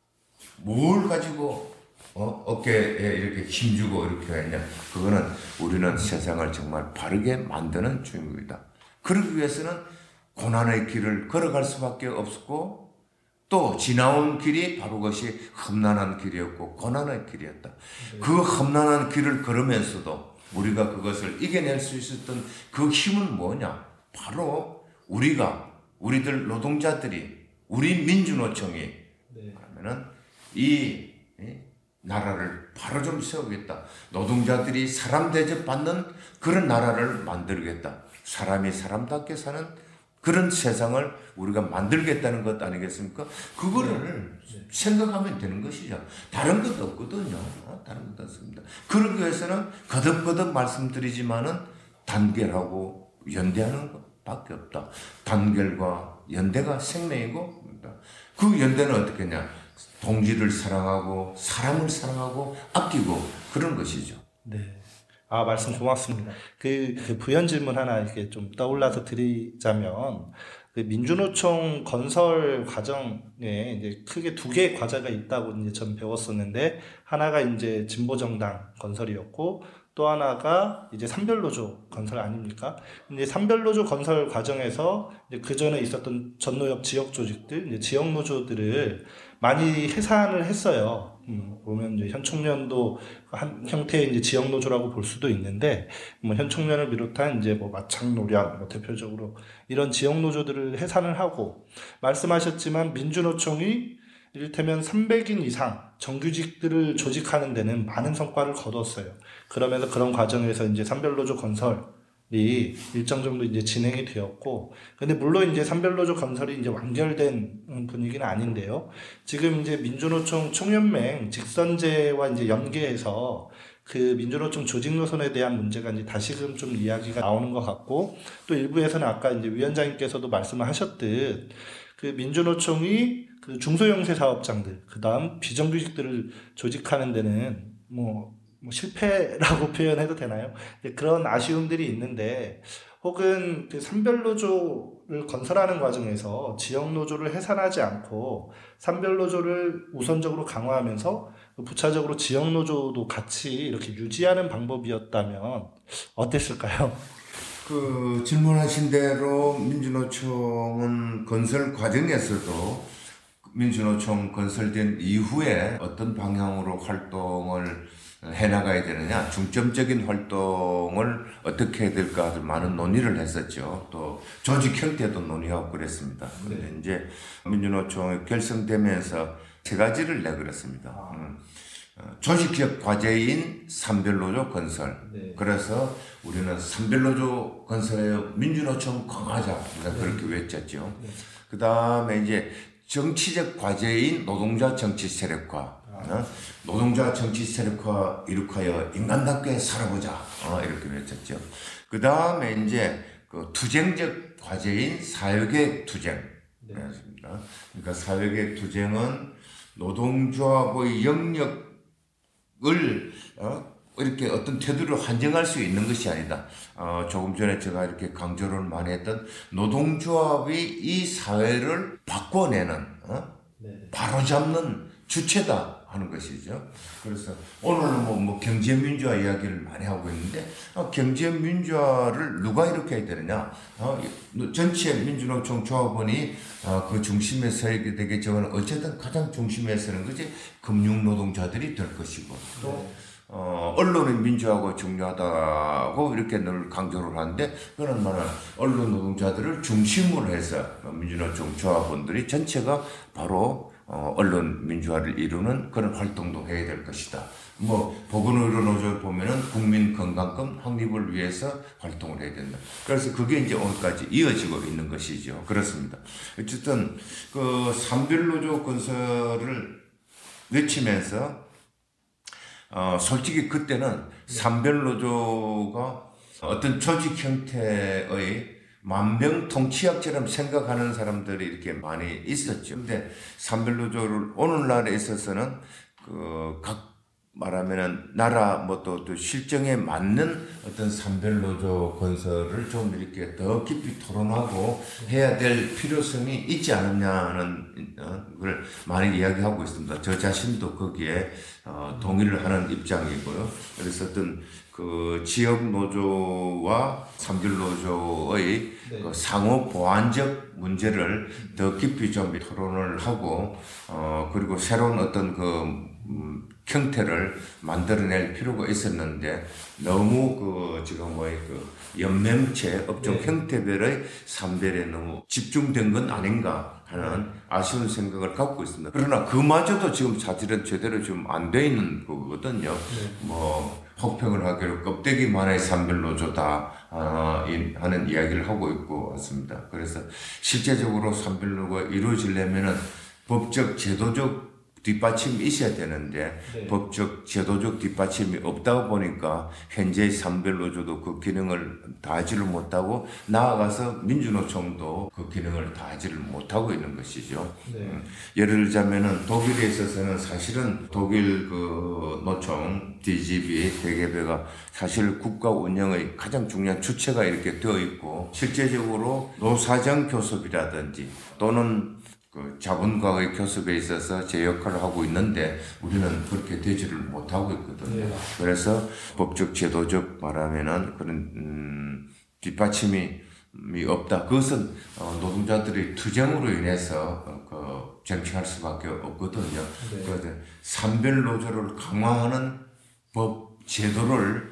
뭘 가지고 어? 어깨에 이렇게 힘주고 이렇게 했냐. 그거는 우리는 세상을 정말 바르게 만드는 주인공이다. 그러기 위해서는 고난의 길을 걸어갈 수밖에 없었고 또 지나온 길이 바로 그것이 험난한 길이었고 고난의 길이었다. 네. 그 험난한 길을 걸으면서도 우리가 그것을 이겨낼 수 있었던 그 힘은 뭐냐? 바로 우리가 우리들 노동자들이 우리 민주노총이 네. 하면은 이, 이 나라를 바로 좀 세우겠다. 노동자들이 사람 대접받는 그런 나라를 만들겠다. 사람이 사람답게 사는 그런 세상을 우리가 만들겠다는 것 아니겠습니까? 그거를 네. 생각하면 되는 것이죠. 다른 것도 없거든요. 다른 것도 없습니다. 그러기 위해서는 거듭거듭 말씀드리지만은 단결하고 연대하는 것밖에 없다. 단결과 연대가 생명이고 그 연대는 어떻게 했냐? 동지를 사랑하고 사람을 사랑하고 아끼고 그런 것이죠. 네. 아, 말씀 고맙습니다. 그, 그 부연 질문 하나 이렇게 좀 떠올라서 드리자면, 그 민주노총 건설 과정에 이제 크게 두 개의 과제가 있다고 이제 전 배웠었는데, 하나가 이제 진보정당 건설이었고, 또 하나가 이제 산별노조 건설 아닙니까? 이제 산별노조 건설 과정에서 이제 그 전에 있었던 전노협 지역 조직들, 이제 지역 노조들을 많이 해산을 했어요. 음, 보면 이제 현총련도 한 형태의 이제 지역 노조라고 볼 수도 있는데, 뭐 현총련을 비롯한 이제 뭐 마창노련, 뭐 대표적으로 이런 지역 노조들을 해산을 하고, 말씀하셨지만 민주노총이 이를테면 삼백 인 이상 정규직들을 조직하는 데는 많은 성과를 거뒀어요. 그러면서 그런 과정에서 이제 산별노조 건설이 일정 정도 이제 진행이 되었고, 근데 물론 이제 산별노조 건설이 이제 완결된 분위기는 아닌데요. 지금 이제 민주노총 총연맹 직선제와 이제 연계해서 그 민주노총 조직 노선에 대한 문제가 이제 다시금 좀 이야기가 나오는 것 같고, 또 일부에서는 아까 이제 위원장님께서도 말씀을 하셨듯 그 민주노총이 그 중소형세 사업장들, 그 다음 비정규직들을 조직하는 데는 뭐, 뭐 실패라고 표현해도 되나요? 그런 아쉬움들이 있는데, 혹은 그 산별노조를 건설하는 과정에서 지역노조를 해산하지 않고 산별노조를 우선적으로 강화하면서 부차적으로 지역노조도 같이 이렇게 유지하는 방법이었다면 어땠을까요? 그 질문하신 대로 민주노총은 건설 과정에서도 민주노총 건설된 이후에 어떤 방향으로 활동을 해나가야 되느냐, 중점적인 활동을 어떻게 해야 될까 아주 많은 논의를 했었죠. 또 조직 형태도 논의하고 그랬습니다. 그런데 네. 이제 민주노총이 결성되면서 세 가지를 내걸었습니다. 아. 음. 조직적 과제인 산별노조 건설. 네. 그래서 우리는 산별노조 건설에 민주노총 강화하자. 네. 그렇게 외쳤죠. 네. 그 다음에 이제 정치적 과제인 노동자 정치 세력화. 어? 노동자 정치 세력화 이룩하여 인간답게 살아보자. 어, 이렇게 외쳤죠. 그 다음에 이제 그 투쟁적 과제인 사회계획 투쟁. 네. 그러니까 사회계획 투쟁은 노동조합의 영역을 어, 이렇게 어떤 태도로 한정할 수 있는 것이 아니다. 어, 조금 전에 제가 이렇게 강조를 많이 했던 노동조합이 이 사회를 바꿔내는, 어? 네. 바로잡는 주체다 하는 것이죠. 그래서 오늘은 뭐, 뭐 경제민주화 이야기를 많이 하고 있는데, 어, 경제민주화를 누가 일으켜야 되느냐? 어, 전체 민주노총 조합원이 어, 그 중심에 서야 되겠지만 어쨌든 가장 중심에 서는 것이 금융노동자들이 될 것이고, 또 네. 어, 언론의 민주화가 중요하다고 이렇게 늘 강조를 하는데, 그런 말은 언론 노동자들을 중심으로 해서 민주노총 조합원들이 전체가 바로 어, 언론 민주화를 이루는 그런 활동도 해야 될 것이다. 뭐, 보건의료노조를 보면은 국민건강권 확립을 위해서 활동을 해야 된다. 그래서 그게 이제 오늘까지 이어지고 있는 것이죠. 그렇습니다. 어쨌든, 그, 산별노조 건설을 외치면서, 어, 솔직히 그때는 산별노조가 어떤 조직 형태의 만병통치약처럼 생각하는 사람들이 이렇게 많이 있었죠. 근데 산별노조를 오늘날에 있어서는 그 각 말하면은 나라 뭐 또 또 실정에 맞는 어떤 산별노조 건설을 좀 이렇게 더 깊이 토론하고 해야 될 필요성이 있지 않느냐는 걸 많이 이야기하고 있습니다. 저 자신도 거기에 어, 동의를 하는 입장이고요. 그래서 어떤 그 지역 노조와 산별노조의 네. 그 상호 보완적 문제를 더 깊이 좀 토론을 하고 어 그리고 새로운 어떤 그 음, 형태를 만들어낼 필요가 있었는데 너무 그 지금 뭐의 그 연맹체 업종 네. 형태별의 산별에 너무 집중된 건 아닌가 하는 아쉬운 생각을 갖고 있습니다. 그러나 그마저도 지금 사실은 제대로 좀 안 돼 있는 거거든요. 네. 뭐 혹평을 하기로 껍데기만의 산별노조다 어, 하는 이야기를 하고 있고 왔습니다. 그래서 실제적으로 산별노조가 이루어지려면은 법적 제도적 뒷받침이 있어야 되는데 네. 법적 제도적 뒷받침이 없다 보니까 현재 산별노조도 그 기능을 다하지를 못하고 나아가서 민주노총도 그 기능을 다하지를 못하고 있는 것이죠. 네. 음, 예를 들자면은 독일에 있어서는 사실은 독일 그 노총 디지비 대개배가 사실 국가 운영의 가장 중요한 주체가 이렇게 되어 있고 실제적으로 노사정 교섭이라든지 또는 그 자본가의 교섭에 있어서 제 역할을 하고 있는데 우리는 그렇게 되지를 못하고 있거든요. 네. 그래서 법적 제도적 말하면은 그런 음, 뒷받침이 없다. 그것은 어, 노동자들의 투쟁으로 인해서 어, 그 쟁취할 수밖에 없거든요. 네. 그래서 산별노조를 강화하는 법 제도를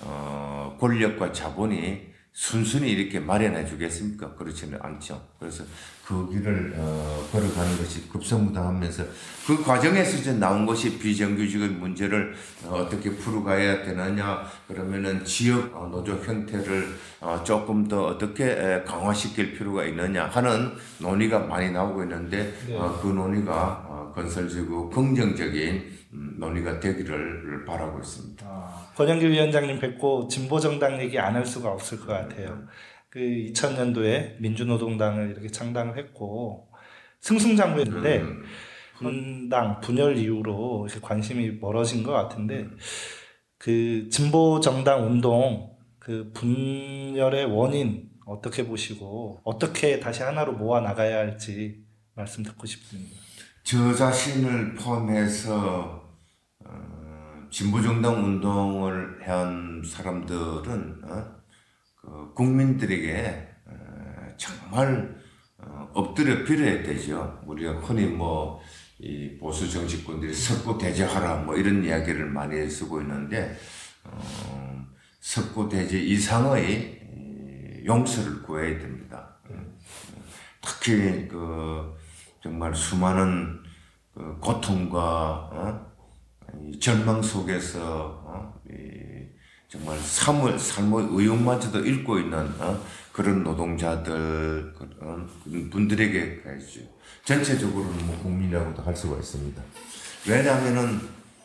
어, 권력과 자본이 순순히 이렇게 마련해 주겠습니까? 그렇지는 않죠. 그래서 그 길을 어, 걸어가는 것이 급선무당하면서 그 과정에서 이제 나온 것이 비정규직의 문제를 어, 어떻게 풀어가야 되느냐 그러면은 지역 어, 노조 형태를 어, 조금 더 어떻게 에, 강화시킬 필요가 있느냐 하는 논의가 많이 나오고 있는데 네. 어, 그 논의가 어, 건설적이고 긍정적인 음, 논의가 되기를 바라고 있습니다. 아, 권영기 위원장님 뵙고 진보정당 얘기 안 할 수가 없을 것 같아요. 그 이천 년도에 민주노동당을 이렇게 창당을 했고 승승장구했는데 음. 분당 분열 이후로 이렇게 관심이 멀어진 것 같은데 그 진보정당 운동 그 분열의 원인 어떻게 보시고 어떻게 다시 하나로 모아 나가야 할지 말씀 듣고 싶습니다. 저 자신을 포함해서 어, 진보정당 운동을 해온 사람들은 어, 그 국민들에게 어, 정말 어, 엎드려 빌어야 되죠. 우리가 흔히 뭐 이 보수 정치권들이 석고 대제하라 뭐 이런 이야기를 많이 쓰고 있는데 어, 석고 대제 이상의 용서를 구해야 됩니다. 특히 그 정말 수많은 그 고통과 어? 이 절망 속에서 어? 이 정말 삶을, 삶의 의욕마저도 잃고 있는 어? 그런 노동자들 그런 분들에게 가야죠. 전체적으로는 뭐 국민이라고도 할 수가 있습니다. 왜냐하면은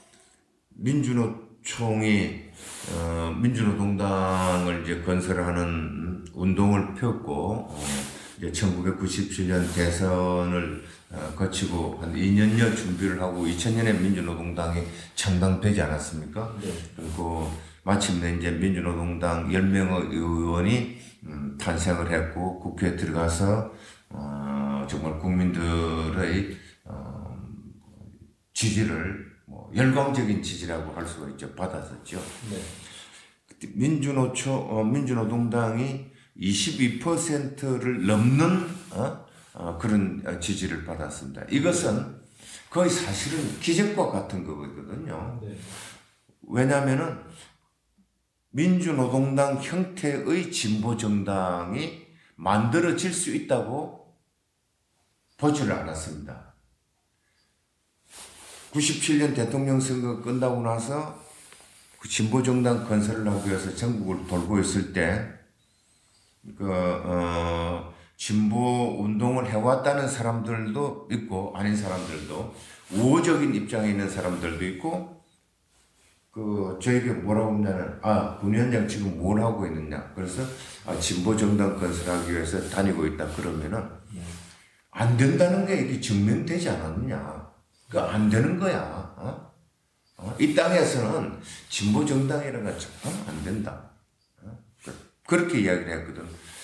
민주노총이 어, 민주노동당을 이제 건설하는 운동을 폈고 어, 이제 천구백구십칠 년 대선을 어, 거치고 한 이 년여 준비를 하고 이천 년에 민주노동당이 창당되지 않았습니까? 네. 그리고 마침내 이제 민주노동당 열 명의 의원이 음, 탄생을 했고 국회에 들어가서 어, 정말 국민들의 어, 지지를 뭐 열광적인 지지라고 할 수가 있죠. 받았었죠. 네. 민주노총, 어, 민주노동당이 이십이 퍼센트를 넘는 어? 어, 그런 지지를 받았습니다. 이것은 거의 사실은 기적과 같은 거거든요. 네. 왜냐하면은 민주노동당 형태의 진보정당이 만들어질 수 있다고 보지를 않았습니다. 구십칠 년 대통령 선거 끝나고 나서 그 진보정당 건설을 하기 위해서 전국을 돌고 있을 때 그, 어, 진보 운동을 해왔다는 사람들도 있고, 아닌 사람들도, 우호적인 입장에 있는 사람들도 있고, 그, 저에게 뭐라고 하냐면, 아, 문 위원장 지금 뭘 하고 있느냐. 그래서, 아, 진보 정당 건설하기 위해서 다니고 있다. 그러면은, 안 된다는 게 이게 증명되지 않았느냐. 그, 안 되는 거야. 어? 어? 이 땅에서는 진보 정당이라는 건 정말 안 된다. 어? 그렇게 이야기를 했거든.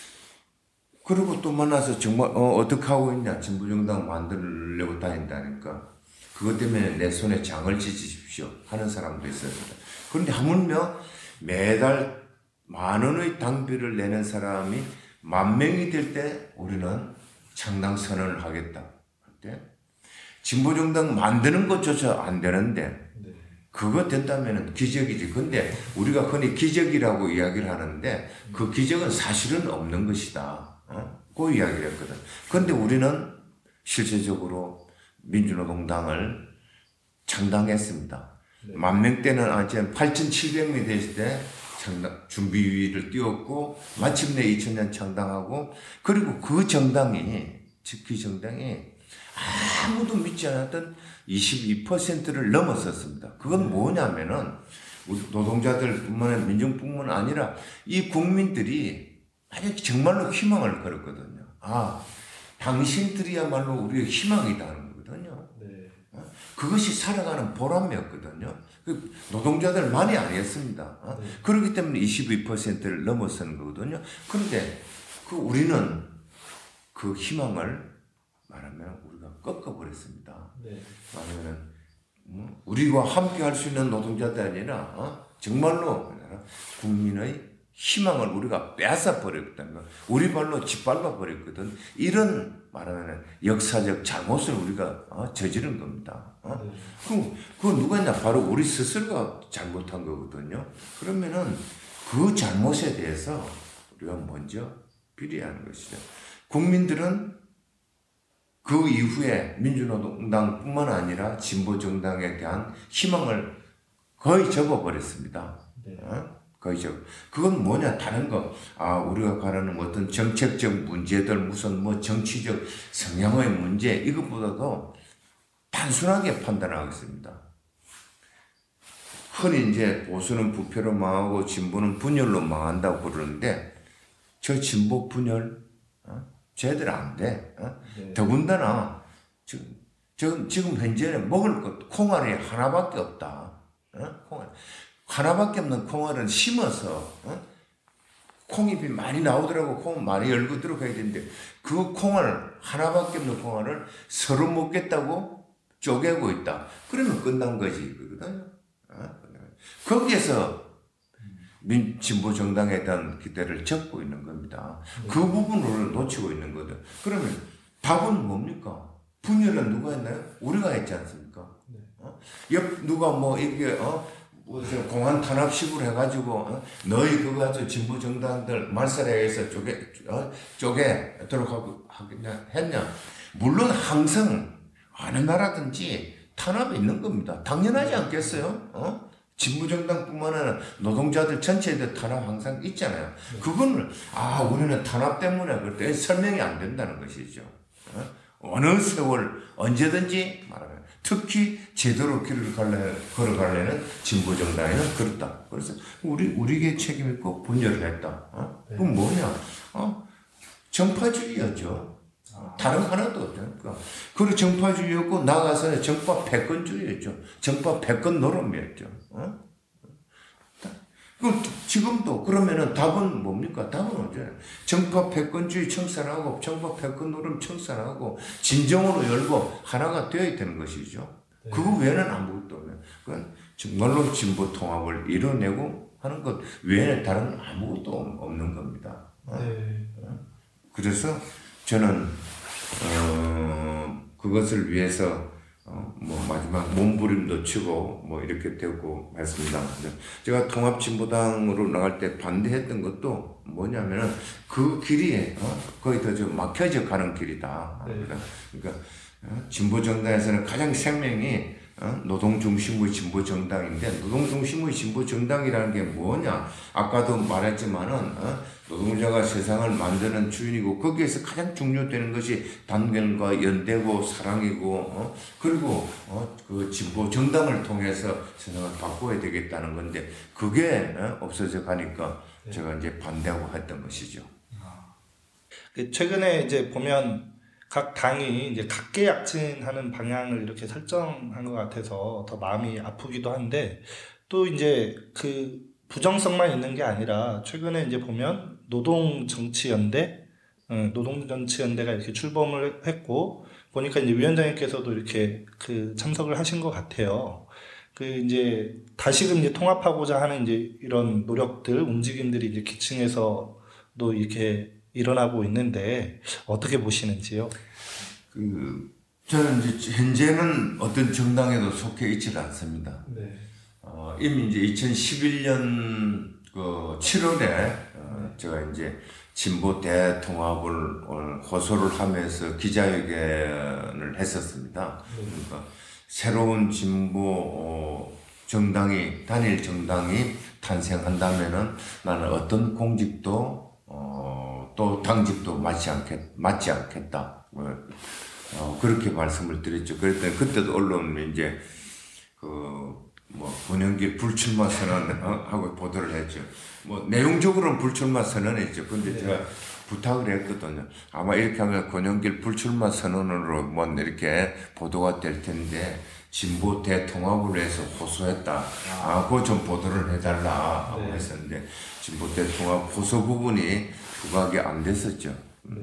그리고 또 만나서 정말 어, 어떻게 하고 있냐. 진보정당 만들려고 다닌다니까. 그것 때문에 내 손에 장을 지지십시오 하는 사람도 있었습니다. 그런데 하물며 매달 만 원의 당비를 내는 사람이 만 명이 될 때 우리는 창당 선언을 하겠다. 그때 진보정당 만드는 것조차 안 되는데 그거 된다면 기적이지. 근데 우리가 흔히 기적이라고 이야기를 하는데 그 기적은 사실은 없는 것이다. 어? 그 이야기를 했거든. 근데 우리는 실제적으로 민주노동당을 창당했습니다. 네. 만 명 때는 아직 팔천칠백 명이 됐을 때 창당, 준비위를 띄웠고, 마침내 이천 년 창당하고, 그리고 그 정당이, 즉 그 정당이 아무도 믿지 않았던 이십이 퍼센트를 넘었었습니다. 그건 뭐냐면은, 우리 노동자들뿐만 아니라 민중뿐만 아니라 이 국민들이 만약 정말로 희망을 걸었거든요. 아, 당신들이야말로 우리의 희망이다 하는 거거든요. 네. 어? 그것이 살아가는 보람이었거든요. 그 노동자들 많이 아니었습니다. 어? 네. 그렇기 때문에 이십이 퍼센트를 넘어서는 거거든요. 그런데 그 우리는 그 희망을 말하면 우리가 꺾어버렸습니다. 네. 말하면 음, 우리와 함께 할 수 있는 노동자들이 아니라 어? 정말로 국민의 희망을 우리가 뺏어 버렸다는 거. 우리 발로 짓밟아 버렸거든. 이런 말하면 역사적 잘못을 우리가 어, 저지른 겁니다. 어? 네. 그럼 그 누가냐? 바로 우리 스스로가 잘못한 거거든요. 그러면은 그 잘못에 대해서 우리가 먼저 비례해야 하는 것이죠. 국민들은 그 이후에 민주노동당뿐만 아니라 진보정당에 대한 희망을 거의 접어버렸습니다. 네. 어? 거의 접. 그건 뭐냐? 다른 거. 아, 우리가 가르는 어떤 정책적 문제들, 무슨 뭐 정치적 성향의 문제, 이것보다도 단순하게 판단하고 있습니다. 흔히 이제 보수는 부패로 망하고 진보는 분열로 망한다고 그러는데 저 진보 분열 어? 제대로 안 돼. 어? 네. 더군다나 지금, 지금, 지금 현재는 먹을 것 콩알이 하나밖에 없다. 어? 콩알. 하나밖에 없는 콩알은 심어서 어? 콩잎이 많이 나오더라고. 콩 많이 열고 들어가야 되는데 그 콩알 하나밖에 없는 콩알을 서로 먹겠다고 쪼개고 있다. 그러면 끝난 거지. 그거든. 어? 거기에서 민, 진보 정당에 대한 기대를 접고 있는 겁니다. 그 부분을 놓치고 있는 거든. 그러면 답은 뭡니까? 분열은 누가 했나요? 우리가 했지 않습니까? 어? 옆 누가 뭐 이게 어? 무슨 공안 탄압식으로 해가지고 어? 너희 그거 가지고 진보 정당들 말살해서 쪼개 어? 쪼개도록 하고 하겠냐 했냐? 물론 항상 어느 나라든지 탄압이 있는 겁니다. 당연하지 않겠어요? 어? 진보정당뿐만 아니라 노동자들 전체에 대한 탄압 항상 있잖아요. 그거는 아 우리는 탄압 때문에 그때 설명이 안 된다는 것이죠. 어? 어느 세월 언제든지 말하면 특히 제대로 길을 갈래, 걸어가려는 진보정당에는 그렇다. 그래서 우리 우리에게 책임 있고 분열을 했다. 어? 그건 뭐냐? 어? 정파주의였죠. 다른 하나도 없다니까. 그리고 정파주의였고 나가서는 정파 패권주의였죠. 정파 패권 노름이었죠. 어? 그럼 지금도 그러면은 답은 뭡니까? 답은 언제? 정파 패권주의 청산하고 정파 패권 노름 청산하고 진정으로 열고 하나가 되어야 되는 것이죠. 네. 그거 외에는 아무것도 없네요. 그건 정말로 진보 통합을 이뤄내고 하는 것 외에는 다른 아무것도 없는 겁니다. 어? 네. 그래서 저는 어, 그것을 위해서 어, 뭐 마지막 몸부림도 치고 뭐 이렇게 되고 했습니다. 제가 통합진보당으로 나갈 때 반대했던 것도 뭐냐면은 그 길이 어, 거의 더 좀 막혀져 가는 길이다. 네. 그러니까 어, 진보정당에서는 가장 생명이 어? 노동 중심의 진보 정당인데 노동 중심의 진보 정당이라는 게 뭐냐? 아까도 말했지만은 어? 노동자가 세상을 만드는 주인이고 거기에서 가장 중요되는 것이 단결과 연대고 사랑이고 어? 그리고 어? 그 진보 정당을 통해서 세상을 바꿔야 되겠다는 건데 그게 어? 없어져 가니까 네. 제가 이제 반대하고 했던 것이죠. 아. 최근에 이제 보면 각 당이 이제 각계약진하는 방향을 이렇게 설정한 것 같아서 더 마음이 아프기도 한데 또 이제 그 부정성만 있는 게 아니라 최근에 이제 보면 노동정치연대, 어, 노동정치연대가 이렇게 출범을 했고 보니까 이제 위원장님께서도 이렇게 그 참석을 하신 것 같아요. 그 이제 다시금 이제 통합하고자 하는 이제 이런 노력들, 움직임들이 이제 기층에서도 이렇게 일어나고 있는데 어떻게 보시는지요? 그 저는 이제 현재는 어떤 정당에도 속해 있지 않습니다. 네. 어, 이미 이제 이천십일 년 그 칠월에 어, 제가 이제 진보 대통합을 호소를 하면서 기자회견을 했었습니다. 네. 그러니까 새로운 진보 어, 정당이 단일 정당이 탄생한다면은 나는 어떤 공직도 어, 또 당직도 맞지 않겠 맞지 않겠다. 어, 그렇게 말씀을 드렸죠. 그랬더니 그때도 언론은 이제 그 뭐 권영길 불출마 선언 어, 하고 보도를 했죠. 뭐 내용적으로는 불출마 선언했죠. 근데 네. 제가 부탁을 했거든요. 아마 이렇게 하면 권영길 불출마 선언으로 뭐 이렇게 보도가 될 텐데 진보 대통합을 위해서 호소했다. 아, 그거 좀 보도를 해달라 하고 네. 했었는데 진보 대통합 호소 부분이 부각이 안 됐었죠. 네.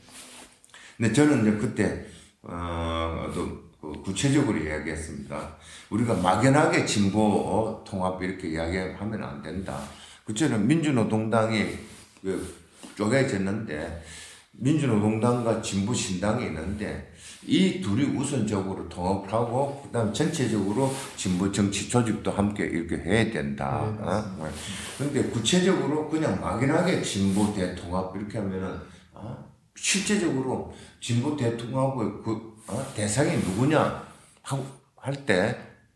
근데 저는 이제 그때 어, 또 구체적으로 이야기했습니다. 우리가 막연하게 진보 통합 이렇게 이야기하면 안 된다. 그때는 민주노동당이 그 쪼개졌는데 민주노동당과 진보신당이 있는데 이 둘이 우선적으로 통합을 하고 그다음 전체적으로 진보 정치 조직도 함께 이렇게 해야 된다. 네, 어? 그런데 구체적으로 그냥 막연하게 진보 대통합 이렇게 하면은 어? 실제적으로 진보 대통합의 그 어? 대상이 누구냐 하고 할 때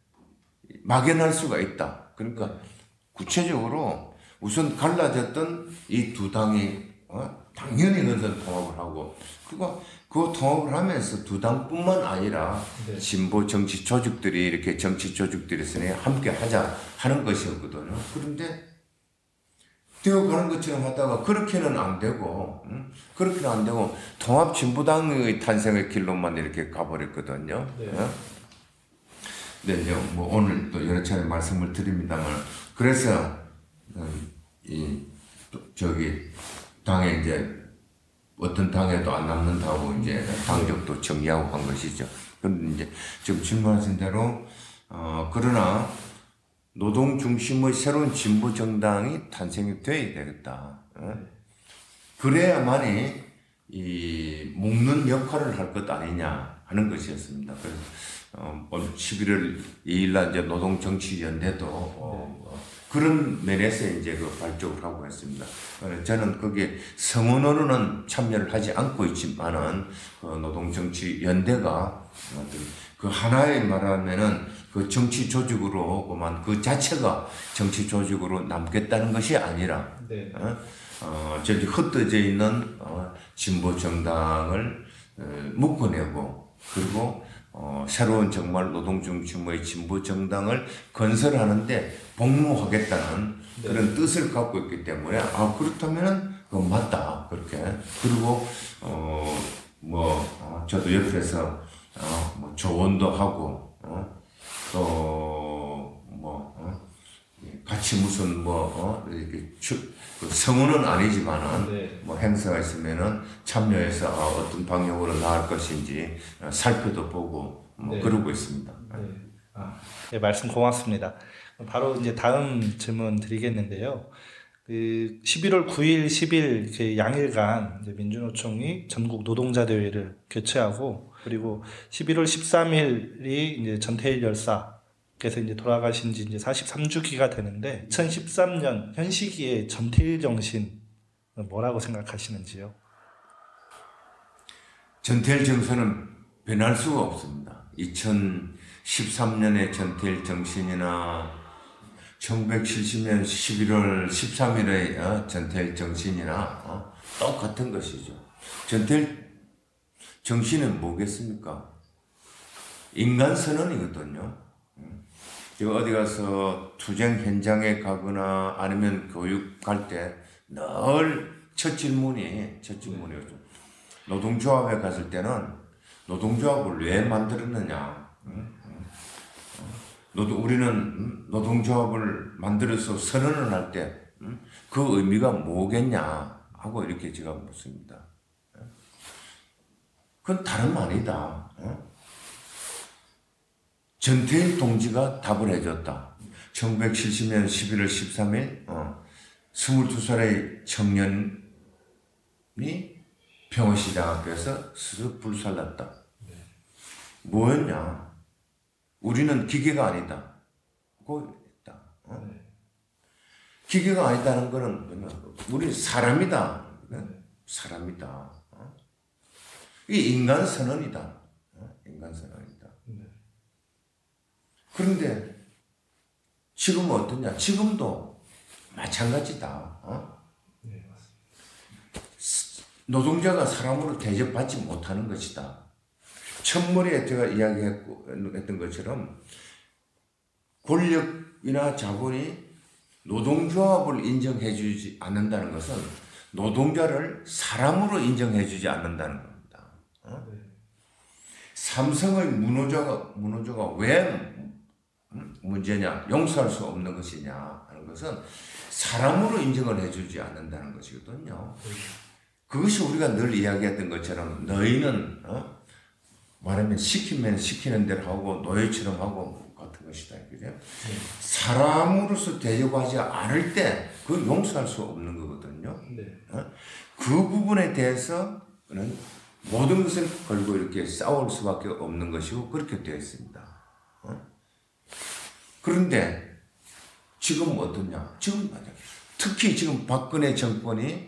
막연할 수가 있다. 그러니까 구체적으로 우선 갈라졌던 이 두 당이 어? 당연히 그것은 통합을 하고, 그리고 그 통합을 하면서 두 당뿐만 아니라 네. 진보 정치 조직들이 이렇게 정치 조직들이 있으니 함께 하자 하는 것이었거든요. 그런데 되어가는 것처럼 하다가 그렇게는 안 되고, 응? 그렇게는 안 되고 통합 진보당의 탄생의 길로만 이렇게 가버렸거든요. 네. 응? 네, 이제 뭐 오늘 또 여러 차례 말씀을 드립니다만, 그래서 음, 이 저기 당에 이제 어떤 당에도 안 남는다고 이제 당적도 정리하고 한 것이죠. 그런데 이제 지금 질문하신 대로 어 그러나 노동 중심의 새로운 진보 정당이 탄생이 돼야 되겠다. 어? 그래야만이 이 묶는 역할을 할 것 아니냐 하는 것이었습니다. 그래서 어, 십일월 이일 날 이제 노동정치연대도 어, 어, 그런 면에서 이제 그 발족을 하고 있습니다. 어, 저는 거기에 성원으로는 참여를 하지 않고 있지만은 그 노동정치연대가 그 하나의 말하면은 그 정치 조직으로 그만 그 자체가 정치 조직으로 남겠다는 것이 아니라 네. 어, 어, 저기 흩어져 있는 어, 진보 정당을 어, 묶어내고 그리고 어, 새로운 정말 노동 중심의 진보 정당을 건설하는데 복무하겠다는 네. 그런 뜻을 갖고 있기 때문에 아 그렇다면은 그건 맞다 그렇게 그리고 어뭐 어, 저도 옆에서 어, 뭐 조언도 하고 어, 또뭐 어, 같이 무슨 뭐 어, 이렇게 추, 그 성우는 아니지만은 네. 뭐 행사가 있으면은 참여해서 아, 어떤 방향으로 나갈 것인지 어, 살펴도 보고 뭐 네. 그러고 있습니다. 네. 아, 네, 말씀 고맙습니다. 바로 이제 다음 질문 드리겠는데요. 그 십일월 구일, 십일 그 양일간 이제 민주노총이 전국 노동자 대회를 개최하고 그리고 십일월 십삼일이 이제 전태일 열사께서 이제 돌아가신 지 이제 사십삼 주기가 되는데 이천십삼 년 현 시기에 전태일 정신 뭐라고 생각하시는지요? 전태일 정신은 변할 수가 없습니다. 이천십삼 년의 전태일 정신이나 천구백칠십 년 십일월 십삼일의 어, 전태일 정신이나 어, 똑같은 것이죠. 전태일 정신은 뭐겠습니까? 인간 선언이거든요. 제가 어디 가서 투쟁 현장에 가거나 아니면 교육 갈 때 늘 첫 질문이 첫 질문이었죠. 노동조합에 갔을 때는 노동조합을 왜 만들었느냐? 노동, 우리는 노동조합을 만들어서 선언을 할 때 그 의미가 뭐겠냐 하고 이렇게 제가 묻습니다. 그건 다름 아니다. 전태일 동지가 답을 해줬다. 천구백칠십 년 십일월 십삼일 어, 스물두 살의 청년이 평화시장학교에서 스스로 불살랐다. 뭐였냐? 우리는 기계가 아니다. 고 했다. 어? 기계가 아니다는 거는 뭐냐? 우리 사람이다. 사람이다. 어? 이 인간 선언이다. 어? 인간 선언이다. 그런데 지금은 어떠냐? 지금도 마찬가지다. 어? 노동자가 사람으로 대접받지 못하는 것이다. 첫머리에 제가 이야기했던 것처럼 권력이나 자본이 노동조합을 인정해주지 않는다는 것은 노동자를 사람으로 인정해주지 않는다는 겁니다. 어? 삼성의 문호조가, 문호조가 왜 문제냐, 용서할 수 없는 것이냐 하는 것은 사람으로 인정을 해주지 않는다는 것이거든요. 그것이 우리가 늘 이야기했던 것처럼 너희는 어? 말하면 시키면 시키는 대로 하고 노예처럼 하고 같은 것이다. 그죠? 네. 사람으로서 대접하지 않을 때 그 용서할 수 없는 거거든요. 네. 어? 그 부분에 대해서는 모든 것을 걸고 이렇게 싸울 수밖에 없는 것이고 그렇게 되어 있습니다. 어? 그런데 지금 어떠냐? 지금 특히 지금 박근혜 정권이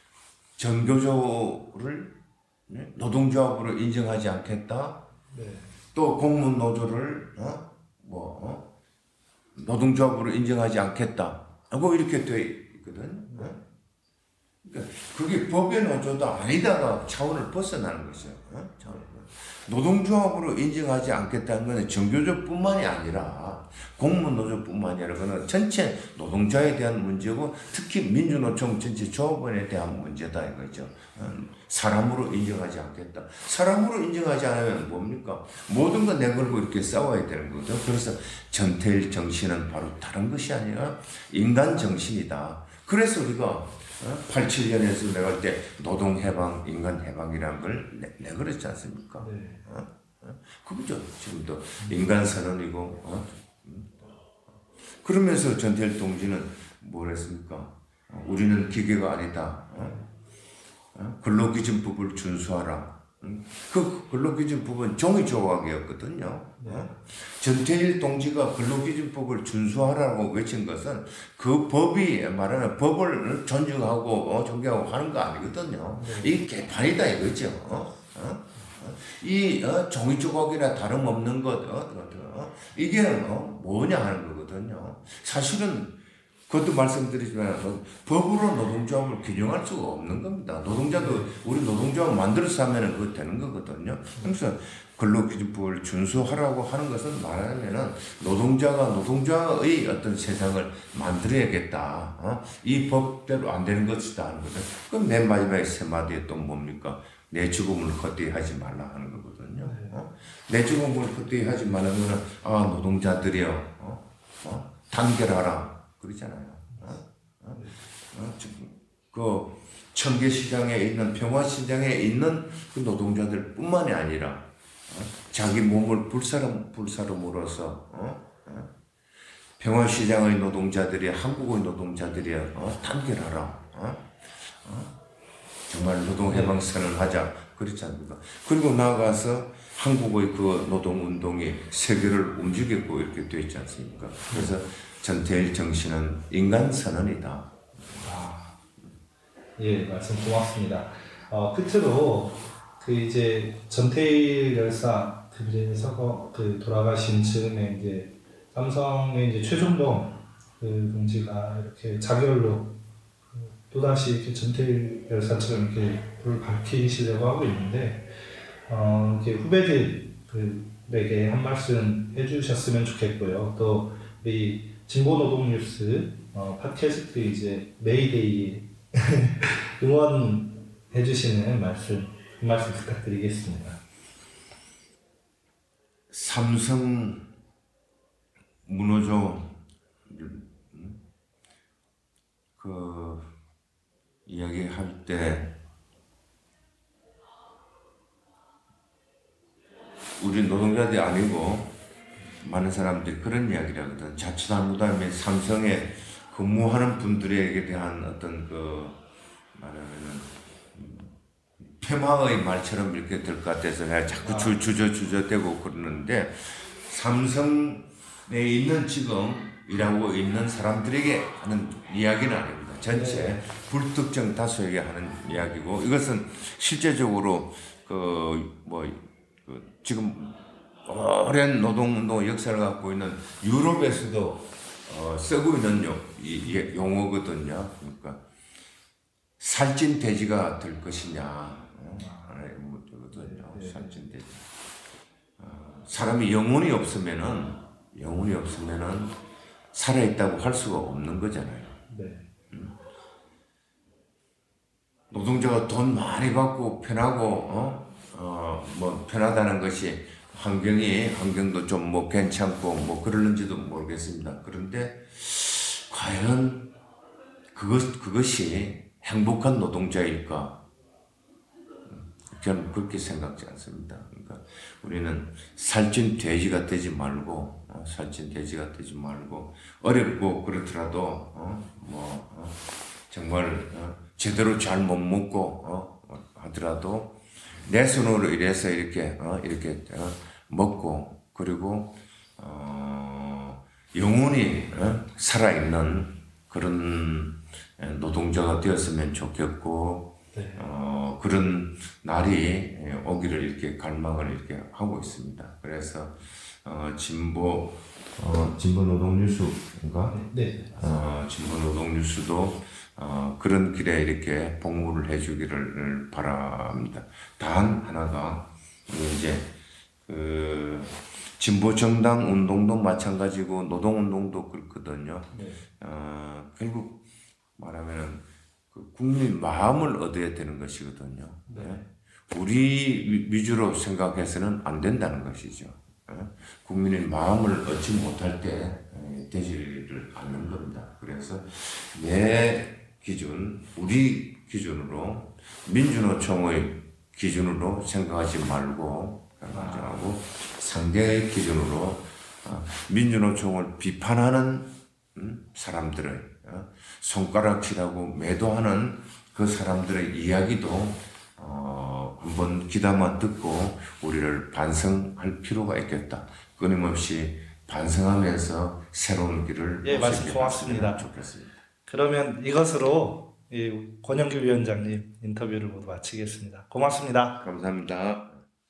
전교조를 노동조합으로 인정하지 않겠다. 네. 또 공무원 노조를 어? 뭐 어? 노동조합으로 인정하지 않겠다. 하고 이렇게 돼 있거든. 어? 그러니까 그게 법의 노조도 아니다가 차원을 벗어나는 것이죠. 어? 차원을. 노동조합으로 인정하지 않겠다는 것은 정교조뿐만이 아니라 공무원 노조뿐만이 아니라 그는 전체 노동자에 대한 문제고 특히 민주노총 전체 조합원에 대한 문제다 이거죠. 사람으로 인정하지 않겠다. 사람으로 인정하지 않으면 뭡니까? 모든 거 내걸고 이렇게 싸워야 되는 거죠. 그래서 전태일 정신은 바로 다른 것이 아니라 인간 정신이다. 그래서 우리가 팔십칠 년에서 내가 때 노동해방, 인간해방이라는 걸 내, 내걸었지 않습니까? 네. 어? 어? 그거죠. 지금도 인간선언이고, 어? 그러면서 전태일 동지는 뭘 했습니까? 어, 우리는 기계가 아니다. 어? 어? 근로기준법을 준수하라. 음? 그 근로기준법은 종이조각이었거든요. 어? 전태일 동지가 근로기준법을 준수하라고 외친 것은 그 법이 말하는 법을 존중하고 어, 존경하고 하는 거 아니거든요. 네. 이게 개판이다 이거죠. 어? 어? 이 어, 종이조각이나 다름없는 것 어? 어? 이게 어? 뭐냐 하는 거거든요. 사실은 그것도 말씀드리지만 법으로 노동조합을 균형할 수가 없는 겁니다. 노동자도 우리 노동조합 만들어서 하면 그거 되는 거거든요. 그래서 근로기준법을 준수하라고 하는 것은 말하면은 노동자가 노동자의 어떤 세상을 만들어야겠다. 어? 이 법대로 안 되는 것이다 하는 거죠. 그럼 맨 마지막에 세 마디에 또 뭡니까? 내 죽음을 헛되이 하지 말라 하는 거거든요. 어? 내 죽음을 헛되이 하지 말라는 거는 아 노동자들이여 어? 어? 단결하라. 그러잖아요. 어? 어? 어? 그 청계시장에 있는 평화시장에 있는 그 노동자들 뿐만이 아니라 어? 자기 몸을 불사름 불사름으로써 어? 어? 평화시장의 노동자들이 한국의 노동자들이 어? 단결하라. 어? 어? 정말 노동해방선을 하자. 그렇지 않습니까? 그리고 나아가서 한국의 그 노동운동이 세계를 움직이고 이렇게 되어 있지 않습니까? 그래서 전태일 정신은 인간선언이다. 아, 예, 말씀 고맙습니다. 어, 끝으로 그 이제 전태일 열사 그 이제 서거 그 돌아가신 즈음에 이제 삼성의 이제 최종동 그 동지가 이렇게 자결로 또 다시 이렇게 전태일 열사처럼 이렇게 불을 밝히시려고 하고 있는데 어, 이렇게 후배들에게 한 말씀 해주셨으면 좋겠고요. 또 우리 진보노동뉴스 어, 팟캐스트 이제 메이데이에 응원해주시는 말씀, 그 말씀 부탁드리겠습니다. 삼성 문호조 그 이야기할 때 우리 노동자들이 아니고 많은 사람들이 그런 이야기를 하거든. 자칫잘못하면 삼성에 근무하는 분들에게 대한 어떤 그 말하면은 폐마의 말처럼 이렇게 될 것 같아서 내가 자꾸 주, 주저 주저대고 그러는데 삼성에 있는 지금 일하고 있는 사람들에게 하는 이야기는 아닙니다. 전체 불특정 다수에게 하는 이야기고 이것은 실제적으로 그 뭐 그 지금 오랜 노동운동 역사를 갖고 있는 유럽에서도 어, 쓰고 있는 용, 이, 용어거든요. 그러니까 살찐 돼지가 될 것이냐 어, 하나의 문제거든요. 살찐 돼지. 어, 사람이 영혼이 없으면은 영혼이 없으면은 살아있다고 할 수가 없는 거잖아요. 네. 음. 노동자가 돈 많이 받고 편하고 어? 어, 뭐 편하다는 것이 환경이 환경도 좀 뭐 괜찮고 뭐 그러는지도 모르겠습니다. 그런데 과연 그것 그것이 행복한 노동자일까? 저는 그렇게 생각지 않습니다. 그러니까 우리는 살찐 돼지가 되지 말고 어, 살찐 돼지가 되지 말고 어렵고 그렇더라도 어, 뭐 어, 정말 어, 제대로 잘 못 먹고 어, 하더라도 내 손으로 이래서 이렇게 어, 이렇게 어, 먹고 그리고 어, 영원히 어, 살아있는 그런 노동자가 되었으면 좋겠고 네. 어, 그런 날이 오기를 이렇게 갈망을 이렇게 하고 있습니다. 그래서 어, 진보 어, 진보 노동 뉴스인가? 네. 어, 진보 노동 뉴스도 어, 그런 길에 이렇게 복무를 해주기를 바랍니다. 단 하나가 이제 그 진보 정당 운동도 마찬가지고 노동 운동도 그렇거든요. 네. 어, 결국 말하면은 그 국민 마음을 얻어야 되는 것이거든요. 네. 우리 위주로 생각해서는 안 된다는 것이죠. 국민의 마음을 얻지 못할 때 되지를 않는 겁니다. 그래서 내 기준, 우리 기준으로 민주노총의 기준으로 생각하지 말고 생각하고 상대의 기준으로 민주노총을 비판하는 사람들의 손가락질하고 매도하는 그 사람들의 이야기도 어, 한번 귀담아 듣고 우리를 반성할 필요가 있겠다. 끊임없이 반성하면서 새로운 길을 예, 말씀 고맙습니다. 좋겠습니다. 그러면 이것으로 이 권영규 위원장님 인터뷰를 모두 마치겠습니다. 고맙습니다. 감사합니다.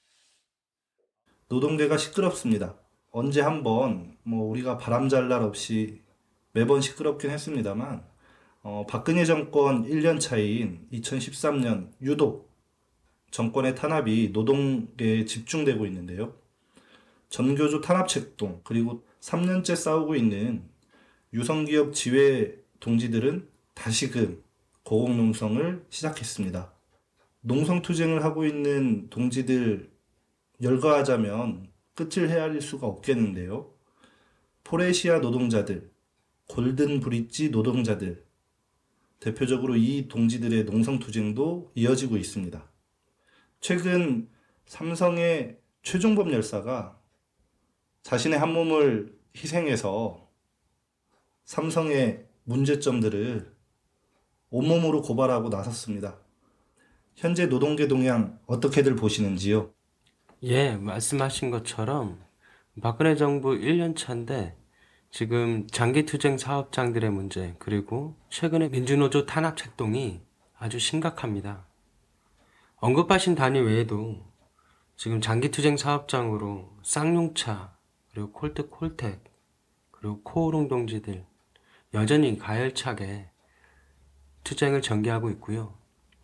노동계가 시끄럽습니다. 언제 한번 뭐 우리가 바람잘 날 없이 매번 시끄럽긴 했습니다만 어, 박근혜 정권 일 년 차인 이천십삼 년 유독 정권의 탄압이 노동계에 집중되고 있는데요. 전교조 탄압책동 그리고 삼 년째 싸우고 있는 유성기업 지회 동지들은 다시금 고공농성을 시작했습니다. 농성투쟁을 하고 있는 동지들 열거하자면 끝을 헤아릴 수가 없겠는데요. 포레시아 노동자들, 골든 브릿지 노동자들, 대표적으로 이 동지들의 농성투쟁도 이어지고 있습니다. 최근 삼성의 최종범 열사가 자신의 한 몸을 희생해서 삼성의 문제점들을 온몸으로 고발하고 나섰습니다. 현재 노동계 동향 어떻게들 보시는지요? 예, 말씀하신 것처럼 박근혜 정부 일 년 차인데 지금 장기투쟁 사업장들의 문제 그리고 최근에 민주노조 탄압 책동이 아주 심각합니다. 언급하신 단위 외에도 지금 장기투쟁 사업장으로 쌍용차 그리고 콜트 콜텍 그리고 코오롱 동지들 여전히 가열차게 투쟁을 전개하고 있고요.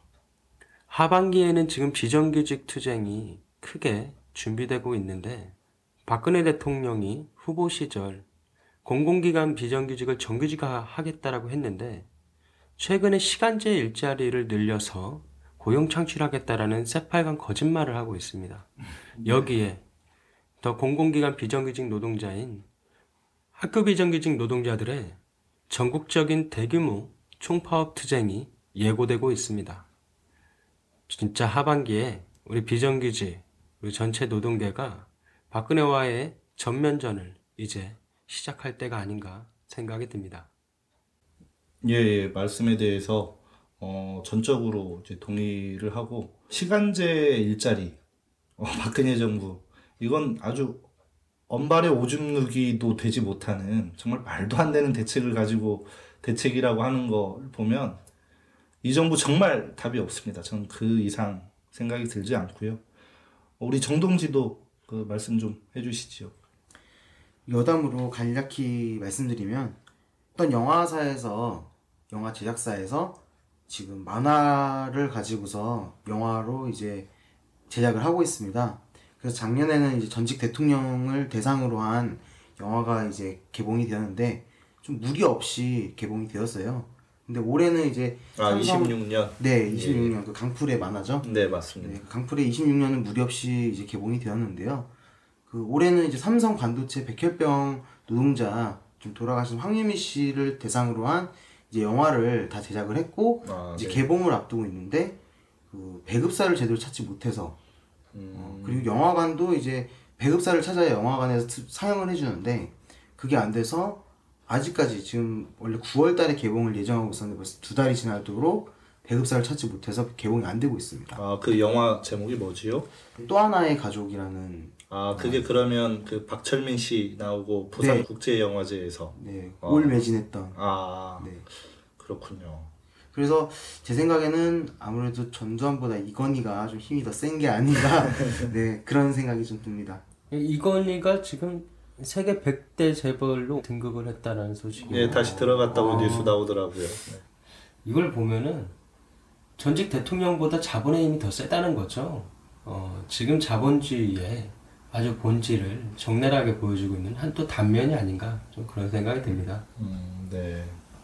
하반기에는 지금 비정규직 투쟁이 크게 준비되고 있는데 박근혜 대통령이 후보 시절 공공기관 비정규직을 정규직화하겠다라고 했는데 최근에 시간제 일자리를 늘려서 고용 창출하겠다라는 새빨간 거짓말을 하고 있습니다. 여기에 더 공공기관 비정규직 노동자인 학교 비정규직 노동자들의 전국적인 대규모 총파업 투쟁이 예고되고 있습니다. 진짜 하반기에 우리 비정규직, 우리 전체 노동계가 박근혜와의 전면전을 이제 시작할 때가 아닌가 생각이 듭니다. 예, 예, 말씀에 대해서 어, 전적으로 이제 동의를 하고 시간제 일자리, 어, 박근혜 정부 이건 아주 언발의 오줌 누기도 되지 못하는 정말 말도 안 되는 대책을 가지고 대책이라고 하는 걸 보면 이 정부 정말 답이 없습니다. 저는 그 이상 생각이 들지 않고요. 우리 정동지도 그 말씀 좀 해주시지요. 여담으로 간략히 말씀드리면 어떤 영화사에서 영화 제작사에서 지금 만화를 가지고서 영화로 이제 제작을 하고 있습니다. 그래서 작년에는 이제 전직 대통령을 대상으로 한 영화가 이제 개봉이 되었는데 좀 무리 없이 개봉이 되었어요. 근데 올해는 이제 아, 삼성... 이십육 년. 네, 이십육 년 그 강풀의 만화죠. 네, 맞습니다. 네, 강풀의 이십육 년은 무리 없이 이제 개봉이 되었는데요. 그 올해는 이제 삼성 반도체 백혈병 노동자 좀 돌아가신 황유미 씨를 대상으로 한 이제 영화를 다 제작을 했고 아, 이제 네. 개봉을 앞두고 있는데 그 배급사를 제대로 찾지 못해서 음... 어, 그리고 영화관도 이제 배급사를 찾아야 영화관에서 상영을 해주는데 그게 안 돼서 아직까지 지금 원래 구월 달에 개봉을 예정하고 있었는데 벌써 두 달이 지나도록 배급사를 찾지 못해서 개봉이 안 되고 있습니다. 아, 그 영화 제목이 뭐지요? 또 하나의 가족이라는 아, 그게 그러면 그 박철민 씨 나오고 부산 네. 국제영화제에서 네, 어. 올 매진했던 아, 네. 그렇군요. 그래서 제 생각에는 아무래도 전두환보다 이건희가 좀 힘이 더 센 게 아닌가 네 그런 생각이 좀 듭니다. 이건희가 지금 세계 백 대 재벌로 등극을 했다는 소식이 예, 다시 들어갔다고 아. 뉴스 나오더라고요. 네. 이걸 보면은 전직 대통령보다 자본의 힘이 더 세다는 거죠. 어, 지금 자본주의의 아주 본질을 적나라하게 보여주고 있는 한 또 단면이 아닌가 좀 그런 생각이 듭니다. 음, 네.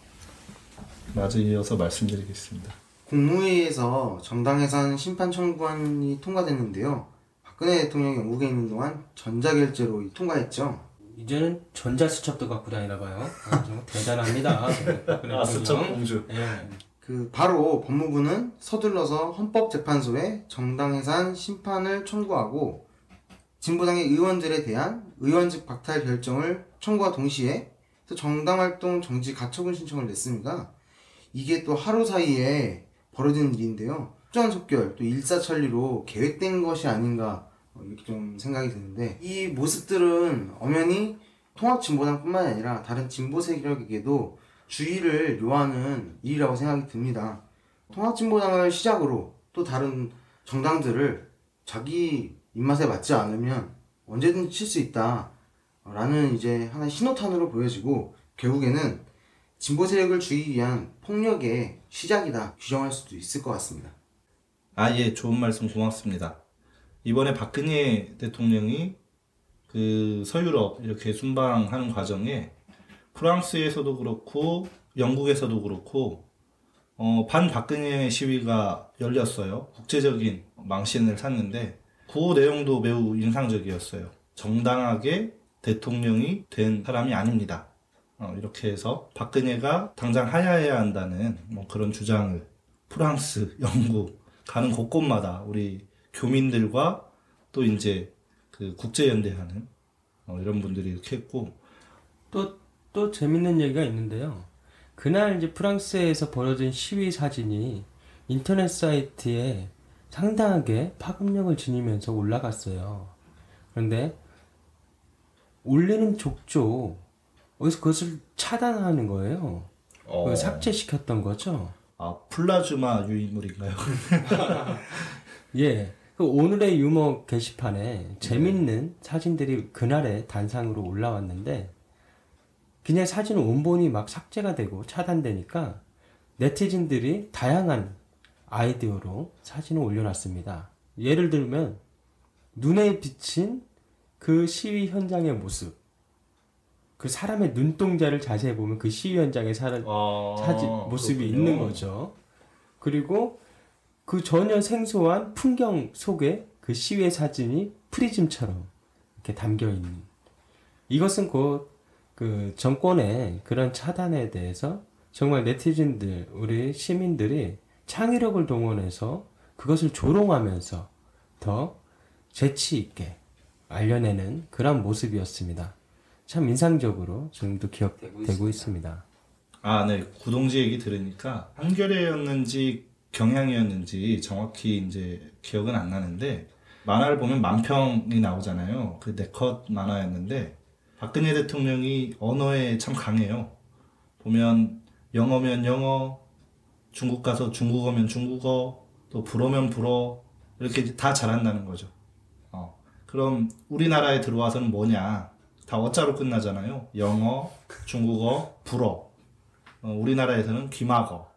마저 이어서 말씀드리겠습니다. 국무회의에서 정당해산 심판 청구안이 통과됐는데요. 박근혜 대통령이 영국에 있는 동안 전자결제로 통과했죠. 이제는 전자수첩도 갖고 다니나 봐요. 아, 정말 대단합니다. 아, 수첩 공주. 예. 그 바로 법무부는 서둘러서 헌법재판소에 정당해산 심판을 청구하고 진보당의 의원들에 대한 의원직 박탈 결정을 청구와 동시에 또 정당활동 정지 가처분 신청을 냈습니다. 이게 또 하루 사이에 벌어진 일인데요. 속전속결 또 일사천리로 계획된 것이 아닌가 이렇게 좀 생각이 드는데, 이 모습들은 엄연히 통합진보당뿐만 아니라 다른 진보 세력에게도 주의를 요하는 일이라고 생각이 듭니다. 통합진보당을 시작으로 또 다른 정당들을 자기 입맛에 맞지 않으면 언제든지 칠 수 있다 라는 이제 하나의 신호탄으로 보여지고, 결국에는 진보 세력을 죽이기 위한 폭력의 시작이다 규정할 수도 있을 것 같습니다. 아, 예, 좋은 말씀 고맙습니다. 이번에 박근혜 대통령이 그 서유럽 이렇게 순방하는 과정에 프랑스에서도 그렇고 영국에서도 그렇고 어, 반박근혜 시위가 열렸어요. 국제적인 망신을 샀는데 구호 내용도 매우 인상적이었어요. 정당하게 대통령이 된 사람이 아닙니다. 어, 이렇게 해서 박근혜가 당장 하야해야 한다는 뭐 그런 주장을 프랑스, 영국 가는 곳곳마다 우리 교민들과 또 이제 그 국제연대하는 어, 이런 분들이 이렇게 했고, 또, 또 재밌는 얘기가 있는데요. 그날 이제 프랑스에서 벌어진 시위 사진이 인터넷 사이트에 상당하게 파급력을 지니면서 올라갔어요. 그런데 올리는 족족 어디서 그것을 차단하는 거예요. 어. 그걸 삭제시켰던 거죠. 아, 플라즈마 유인물인가요? 예. 그 오늘의 유머 게시판에 재밌는 사진들이 그날의 단상으로 올라왔는데, 그냥 사진 원본이 막 삭제가 되고 차단되니까 네티즌들이 다양한 아이디어로 사진을 올려놨습니다. 예를 들면 눈에 비친 그 시위 현장의 모습, 그 사람의 눈동자를 자세히 보면 그 시위 현장의 사람, 아, 사진 모습이 그렇군요. 있는 거죠. 그리고 그 전혀 생소한 풍경 속에 그 시위의 사진이 프리즘처럼 이렇게 담겨 있는, 이것은 곧 그 정권의 그런 차단에 대해서 정말 네티즌들, 우리 시민들이 창의력을 동원해서 그것을 조롱하면서 더 재치 있게 알려내는 그런 모습이었습니다. 참 인상적으로 지금도 기억되고 있습니다. 있습니다. 아, 네. 구동지 얘기 들으니까 한겨레였는지 경향이었는지 정확히 이제 기억은 안 나는데, 만화를 보면 만평이 나오잖아요. 그 네컷 만화였는데 박근혜 대통령이 언어에 참 강해요. 보면 영어면 영어, 중국 가서 중국어면 중국어, 또 불어면 불어, 이렇게 다 잘한다는 거죠. 어. 그럼 우리나라에 들어와서는 뭐냐? 다 어자로 끝나잖아요. 영어, 중국어, 불어. 어, 우리나라에서는 귀마거.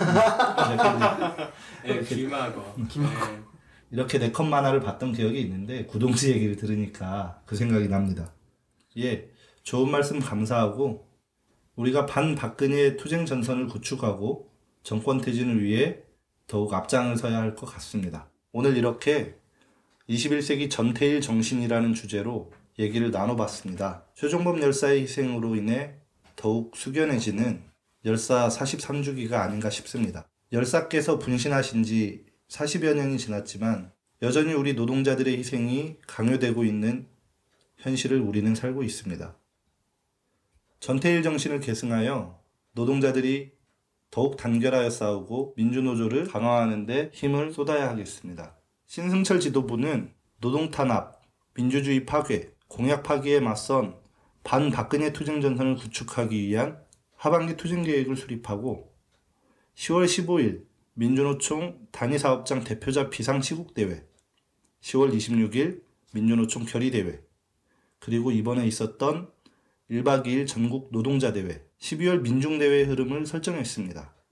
이렇게, 이제, 네, 귀마거. 네. 이렇게 네컷 만화를 봤던 기억이 있는데 구동지 얘기를 들으니까 그 생각이 납니다. 예, 좋은 말씀 감사하고, 우리가 반박근혜 투쟁 전선을 구축하고 정권 퇴진을 위해 더욱 앞장을 서야 할 것 같습니다. 오늘 이렇게 이십일 세기 전태일 정신이라는 주제로 얘기를 나눠봤습니다. 최종범 열사의 희생으로 인해 더욱 숙연해지는 열사 사십삼 주기가 아닌가 싶습니다. 열사께서 분신하신 지 사십여 년이 지났지만 여전히 우리 노동자들의 희생이 강요되고 있는 현실을 우리는 살고 있습니다. 전태일 정신을 계승하여 노동자들이 더욱 단결하여 싸우고 민주노조를 강화하는 데 힘을 쏟아야 하겠습니다. 신승철 지도부는 노동탄압, 민주주의 파괴, 공약 파기에 맞선 반박근혜 투쟁 전선을 구축하기 위한 하반기 투쟁 계획을 수립하고 시월 십오일 민주노총 단위사업장 대표자 비상시국대회, 시월 이십육일 민주노총 결의대회, 그리고 이번에 있었던 일박 이일 전국 노동자대회, 십이월 민중대회 흐름을 설정했습니다.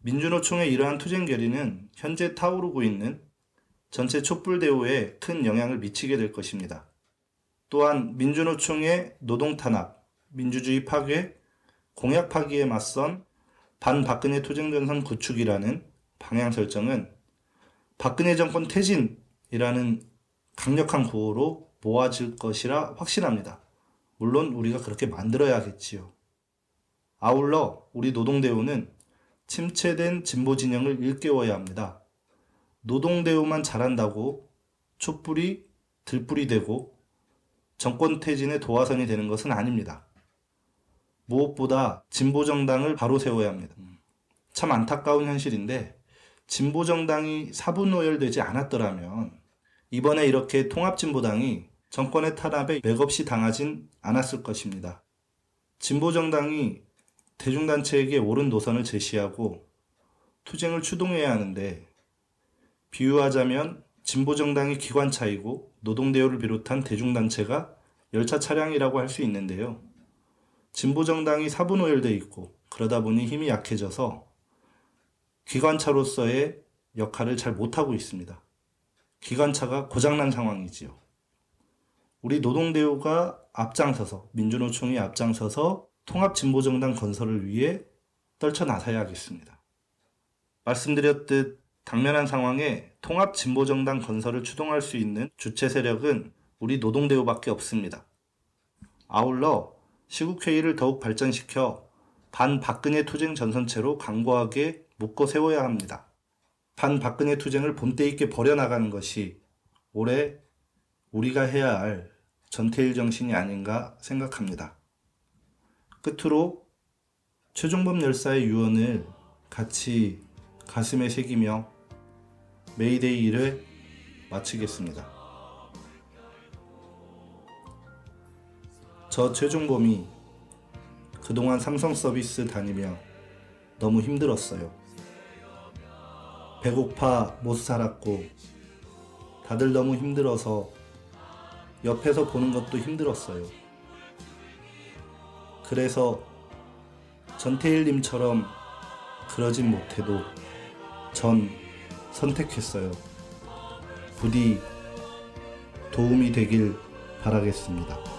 민주노총의 이러한 투쟁 결의는 현재 타오르고 있는 전체 촛불대오에 큰 영향을 미치게 될 것입니다. 또한 민주노총의 노동탄압, 민주주의 파괴, 공약 파기에 맞선 반박근혜 투쟁전선 구축이라는 방향 설정은 박근혜 정권 퇴진이라는 강력한 구호로 모아질 것이라 확신합니다. 물론 우리가 그렇게 만들어야겠지요. 아울러 우리 노동대우는 침체된 진보 진영을 일깨워야 합니다. 노동대우만 잘한다고 촛불이 들불이 되고 정권 퇴진의 도화선이 되는 것은 아닙니다. 무엇보다 진보정당을 바로 세워야 합니다. 참 안타까운 현실인데 진보정당이 사분오열되지 않았더라면 이번에 이렇게 통합진보당이 정권의 탄압에 맥없이 당하진 않았을 것입니다. 진보정당이 대중단체에게 옳은 노선을 제시하고 투쟁을 추동해야 하는데 비유하자면 진보정당이 기관차이고 노동대우를 비롯한 대중단체가 열차 차량이라고 할 수 있는데요. 진보정당이 사분오열돼 있고 그러다 보니 힘이 약해져서 기관차로서의 역할을 잘 못하고 있습니다. 기관차가 고장난 상황이지요. 우리 노동대우가 앞장서서 민주노총이 앞장서서 통합진보정당 건설을 위해 떨쳐나서야겠습니다. 말씀드렸듯 당면한 상황에 통합진보정당 건설을 추동할 수 있는 주체 세력은 우리 노동대우밖에 없습니다. 아울러 시국회의를 더욱 발전시켜 반박근혜 투쟁 전선체로 강고하게 묶어 세워야 합니다. 반박근혜 투쟁을 본때 있게 벌여나가는 것이 올해 우리가 해야 할 전태일 정신이 아닌가 생각합니다. 끝으로 최종범 열사의 유언을 같이 가슴에 새기며 메이데이 일 회 마치겠습니다. 저 최종범이 그동안 삼성 서비스 다니며 너무 힘들었어요. 배고파 못 살았고 다들 너무 힘들어서 옆에서 보는 것도 힘들었어요. 그래서 전태일님처럼 그러진 못해도 전 선택했어요. 부디 도움이 되길 바라겠습니다.